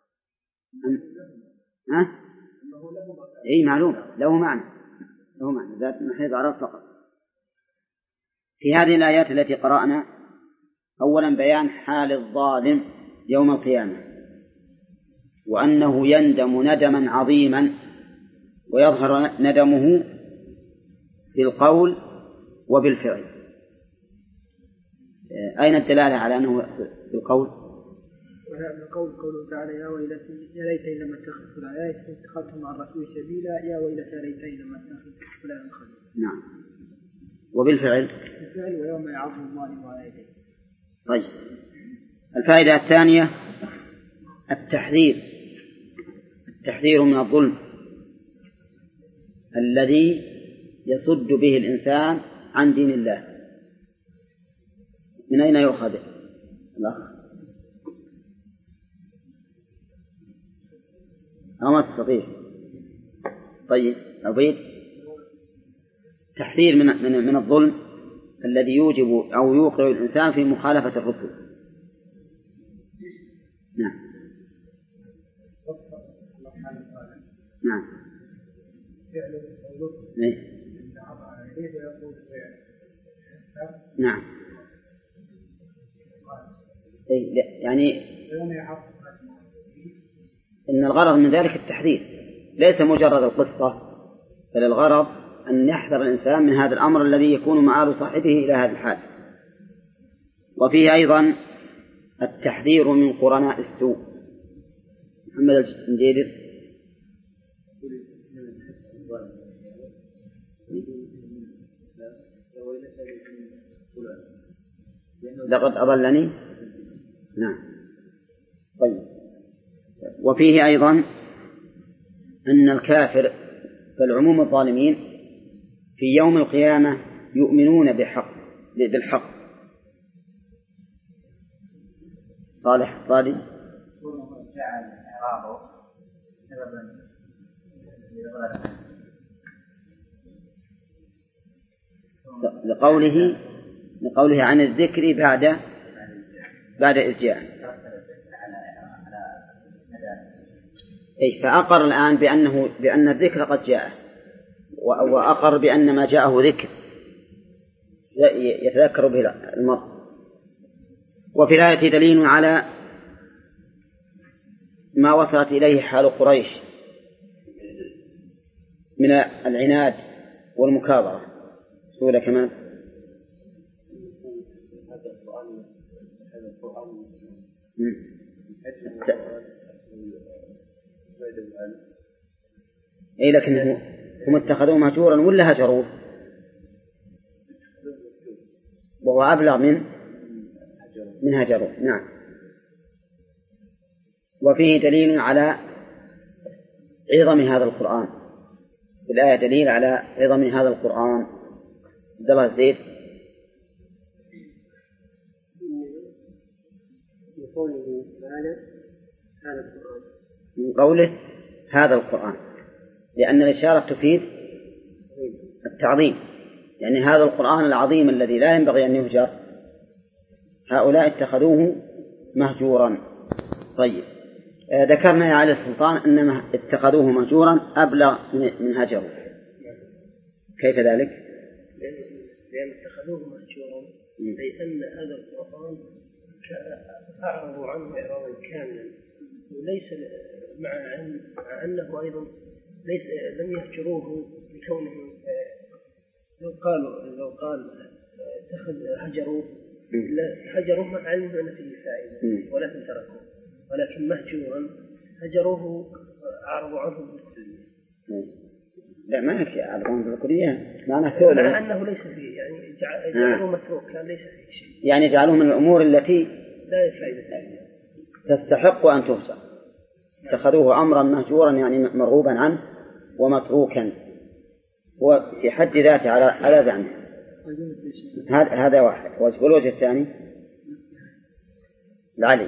أي معلوم له معنى زائد من حيث الإعراب فقط. في هذه الآيات التي قرأنا أولا بيان حال الظالم يوم القيامة، وأنه يندم ندما عظيما ويظهر ندمه بالقول وبالفعل. أين الدلالة على أنه بالقول؟ قوله تعالى: يا ويلتي يا ليتني لم اتخذ فلانا، يا ليتني اتخذت مع الرسول سبيلا، يا ويلتي يا ليتني لم اتخذ فلانا خليلا. نعم. وبالفعل ويوم يعض الظالم على يديه. طيب، الفائدة الثانية التحذير من الظلم الذي يصد به الإنسان عن دين الله. من أين يؤخذ الأخ؟ ما تستطيع. طيب عبيد، تحذير من الظلم الذي يوجب أو يوقع الإنسان في مخالفة الرسل. نعم. نعم. نعم. يعني إن الغرض من ذلك التحذير، ليس مجرد القصة، بل الغرض أن يحذر الإنسان من هذا الأمر الذي يكون مآل صاحبه إلى هذا الحال. وفيه أيضا التحذير من قرناء السوء. محمد الجندير. لقد أضلني. نعم. طيب، وفيه أيضا أن الكافر فالعموم الظالمين في يوم القيامة يؤمنون بالحق. صالح صادق. لقوله عن الذكر بعد إذ جاء. فأقر الآن بأن الذكر قد جاء، وأقر بأن ما جاءه ذكر يتذكر به المرء. وفي الآية دليل على ما وصلت إليه حال قريش من العناد والمكابرة. سورة كمان. لكن هم اتخذوه مهجورا ولا هجروه؟ وهو أبلغ من هجروه. نعم. وفيه دليل على عظم هذا القرآن. في الآية دليل على عظم هذا القرآن. عبد الله الزيد. من قوله هذا القرآن، لأن الإشارة تفيد التعظيم، يعني هذا القرآن العظيم الذي لا ينبغي أن يهجر، هؤلاء اتخذوه مهجورا. طيب، ذكرنا يا علي السلطان أنما اتخذوه مهجورا أبلغ من هجره. كيف ذلك؟ لأن اتخذوه مهجورا أي أن هذا القرآن أعرضوا عنه إعراضا كاملا، وليس مع أنه أيضا لم يهجروه لكونه لو قال هجروه مع علمه أن فيه فائدة ولكن تركوه، ولكن مهجورا هجروه أعرضوا عنه بالكلية. لا، ما هيك يعرضون بالكلية، مع أنه ليس فيه، يعني جعلوه متروك، كان ليس فيه شيء، يعني جعلوه من الأمور التي لا فائدة فيها تستحق أن تفسر. اتخذوه أمرا مهجورا يعني مرغوبا عنه ومتروكا، وفي حد ذاته على زعمه. هذا واحد. والوجه الثاني لعلي.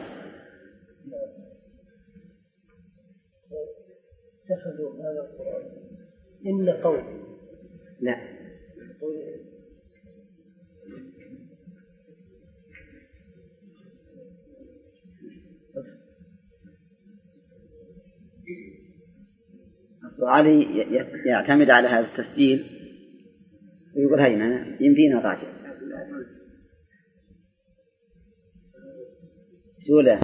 اتخذوا هذا القرآن إن قول لا علي يعتمد على هذا التسجيل ويقول هينا يمدينا راجع. سولة.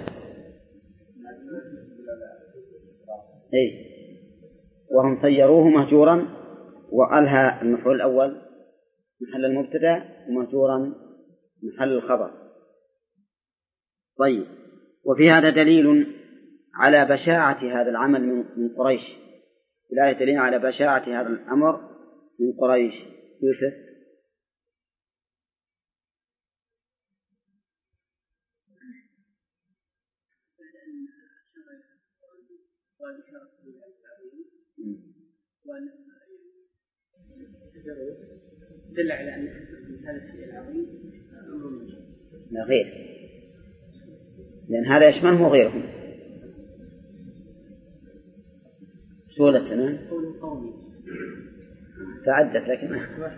إيه، وهم صيروه مهجورا، وألها المفعول الأول محل المبتدأ، ومهجورا محل الخبر. طيب، وفي هذا دليل على بشاعة هذا العمل من قريش، الآية دليل على بشاعة هذا الأمر من قريش. يوسف. دل على أن هذا الشيء العظيم أمر لا غير، لأن هذا يشمله غيرهم. سولة تمام تعدت، لكن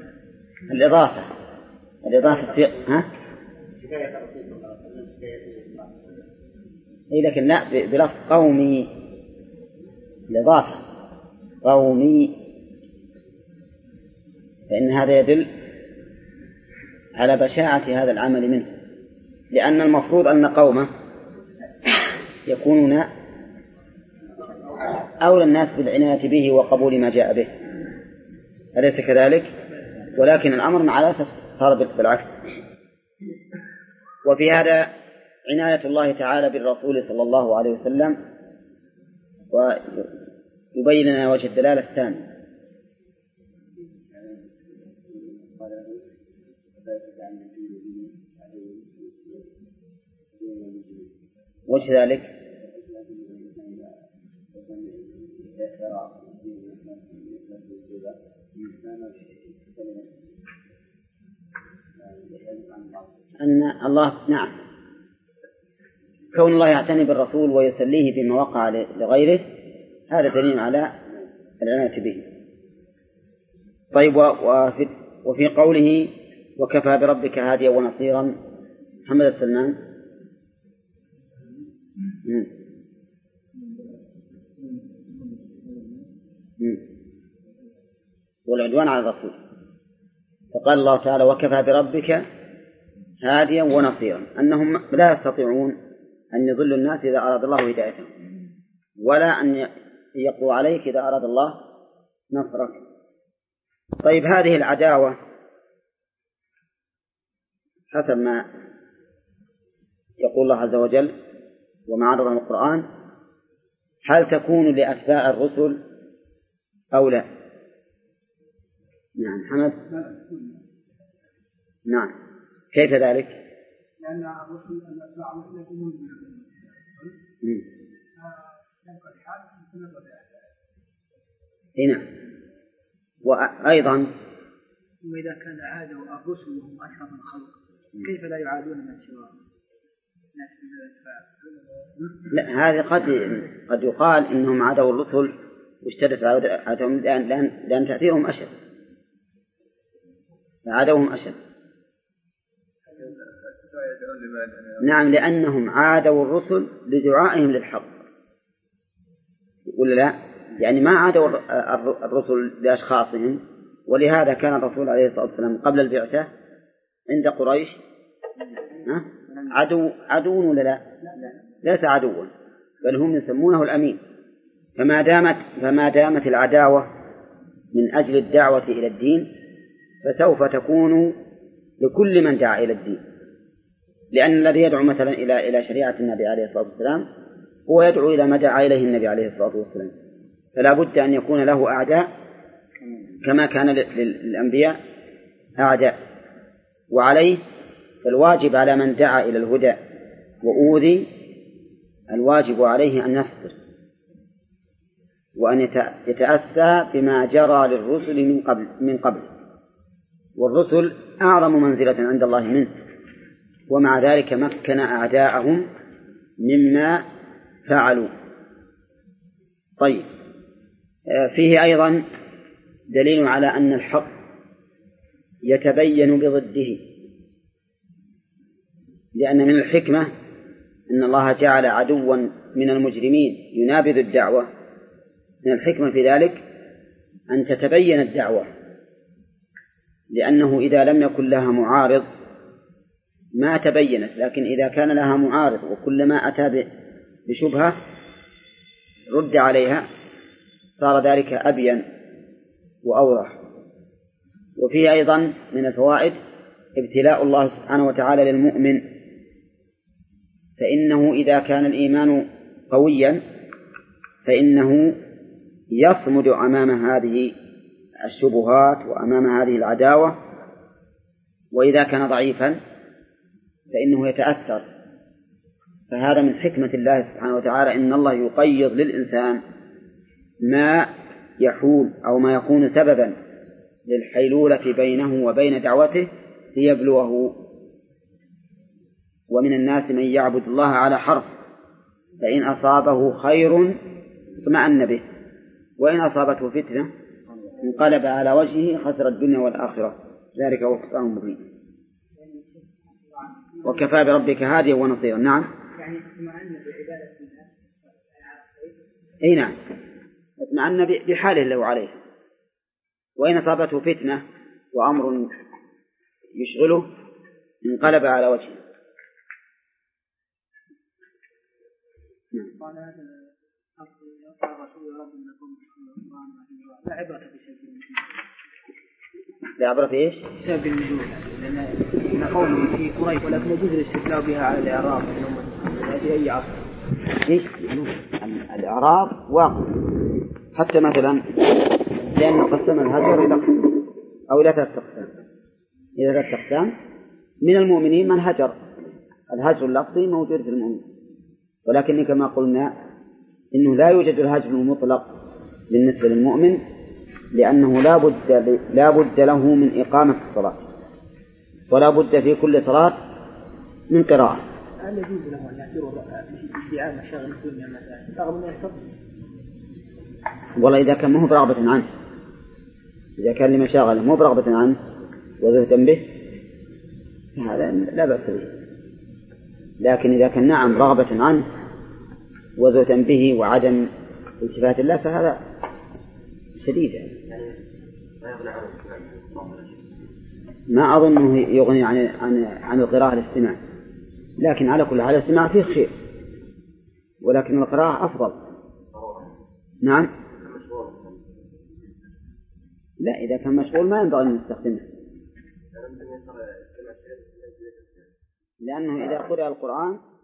الإضافة في إيه، لكن لا بلفظ قومي، الإضافة قومي، فإن هذا يدل على بشاعة هذا العمل منه، لأن المفروض أن قومه يكونون أولى الناس بالعناية به وقبول ما جاء به، أليس كذلك؟ ولكن الأمر مع الأسف صار بالعكس. وفي هذا عناية الله تعالى بالرسول صلى الله عليه وسلم، ويبين لنا وجه الدلالة الثاني. وجه ذلك أن الله نعم، كون الله يعتني بالرسول ويسليه بما وقع لغيره، هذا دليل على العناية به. طيب، وفي قوله وكفى بربك هاديا ونصيرا، محمد السلمان. والعدوان على الرسول، فقال الله تعالى وكفى بربك هاديا ونصيرا، أنهم لا يستطيعون أن يضلوا الناس إذا أراد الله هدايتهم، ولا أن يقضوا عليك إذا أراد الله نصرك. طيب، هذه العداوة حسب ما يقول الله عز وجل وما عرضه القرآن، هل تكون لأتباع الرسل أو لا؟ نعم حمد. نعم، كيف ذلك؟ لأن الرسل الأتباع يكونون هنا. وأيضا وإذا كان عادوا الرسل وهم أشرف الخلق، كيف لا يعادون من سواهم؟ لا، هذه قد يقال إنهم عادوا الرسل واشتدت عادهم لأن تأثيرهم أشد، عادوهم أشد. نعم، لأنهم عادوا الرسل لدعائهم للحق، ولا لا؟ يعني ما عادوا الرسل لأشخاصهم، ولهذا كان الرسول عليه الصلاة والسلام قبل البعثة عند قريش عدو ولا لا؟ ليس عدوا، بل هم يسمونه الأمين. فما دامت العداوة من أجل الدعوة إلى الدين، فسوف تكون لكل من دعا إلى الدين، لأن الذي يدعو مثلا إلى شريعة النبي عليه الصلاة والسلام هو يدعو إلى ما دعا إليه النبي عليه الصلاة والسلام، فلا بد أن يكون له أعداء كما كان للأنبياء أعداء. وعليه فالواجب على من دعا إلى الهدى وأوذي، الواجب عليه أن يصبر وأن يتأسى بما جرى للرسل من قبل، والرسل أعظم منزلة عند الله منه، ومع ذلك مكن أعداءهم مما فعلوا. طيب، فيه أيضا دليل على أن الحق يتبين بضده، لأن من الحكمة أن الله جعل عدوا من المجرمين ينابذ الدعوة، من الحكمة في ذلك أن تتبين الدعوة، لأنه إذا لم يكن لها معارض ما تبينت، لكن إذا كان لها معارض وكلما أتى بشبهة رد عليها صار ذلك أبين وأوضح. وفيه أيضا من الفوائد ابتلاء الله سبحانه وتعالى للمؤمن، فإنه إذا كان الإيمان قويا فإنه يصمد أمام هذه الشبهات وأمام هذه العداوة، وإذا كان ضعيفا فإنه يتأثر. فهذا من حكمة الله سبحانه وتعالى، إن الله يقيض للإنسان ما يحول أو ما يكون سببا للحيلولة بينه وبين دعوته ليبلوه. ومن الناس من يعبد الله على حرف، فإن أصابه خير اطمأن به، وإن أصابته فتنة انقلب على وجهه خسر الدنيا والآخرة، ذلك هو الخسران المبين. وكفى بربك هاديا ونصيرا. نعم، يعني اطمأن بعبادة الله. أي نعم، اطمأن بحاله له عليه، وإن أصابته فتنة وأمر يشغله انقلب على وجهه. قال هذا قال رسول الله لا عبرة في سبيل النجوم. لا عبرة في إيش؟ سبيل النجوم، لأن قوله في قريش ولكن يجوز الاستدلال بها على الإعراب في أي عصر. إيش؟ الإعراب واقع، حتى مثلا لأن قسم الهجر إلى قسم أو إلى ثلاثة أقسام. إلى ثلاثة أقسام: من المؤمنين من هجر، الهجر اللفظي موجود في المؤمن، ولكن كما قلنا إنه لا يوجد الهجر المطلق بالنسبة للمؤمن، لأنه لا بد له من إقامة الصلاة، ولا بد في كل صلاة من قراءة. هل يجوز له أن يعتبر ادعاء مشاغل الدنيا مثلا رغم أنه يحتفظ؟ والله إذا كان مو برغبة عنه، إذا كان لمشاغل مو برغبة عنه وزهدا به هذا لا بأس به، لكن إذا كان نعم رغبة عنه وزهدا به وعدم التفات الله فهذا شديد. ما أظنه يغني عن القراءة الاستماع، لكن على كل حال الاستماع فيه خير، ولكن القراءة أفضل. نعم، لا إذا كان مشغول ما ينبغي أن نستخدمه، لأنه إذا قرأ القرآن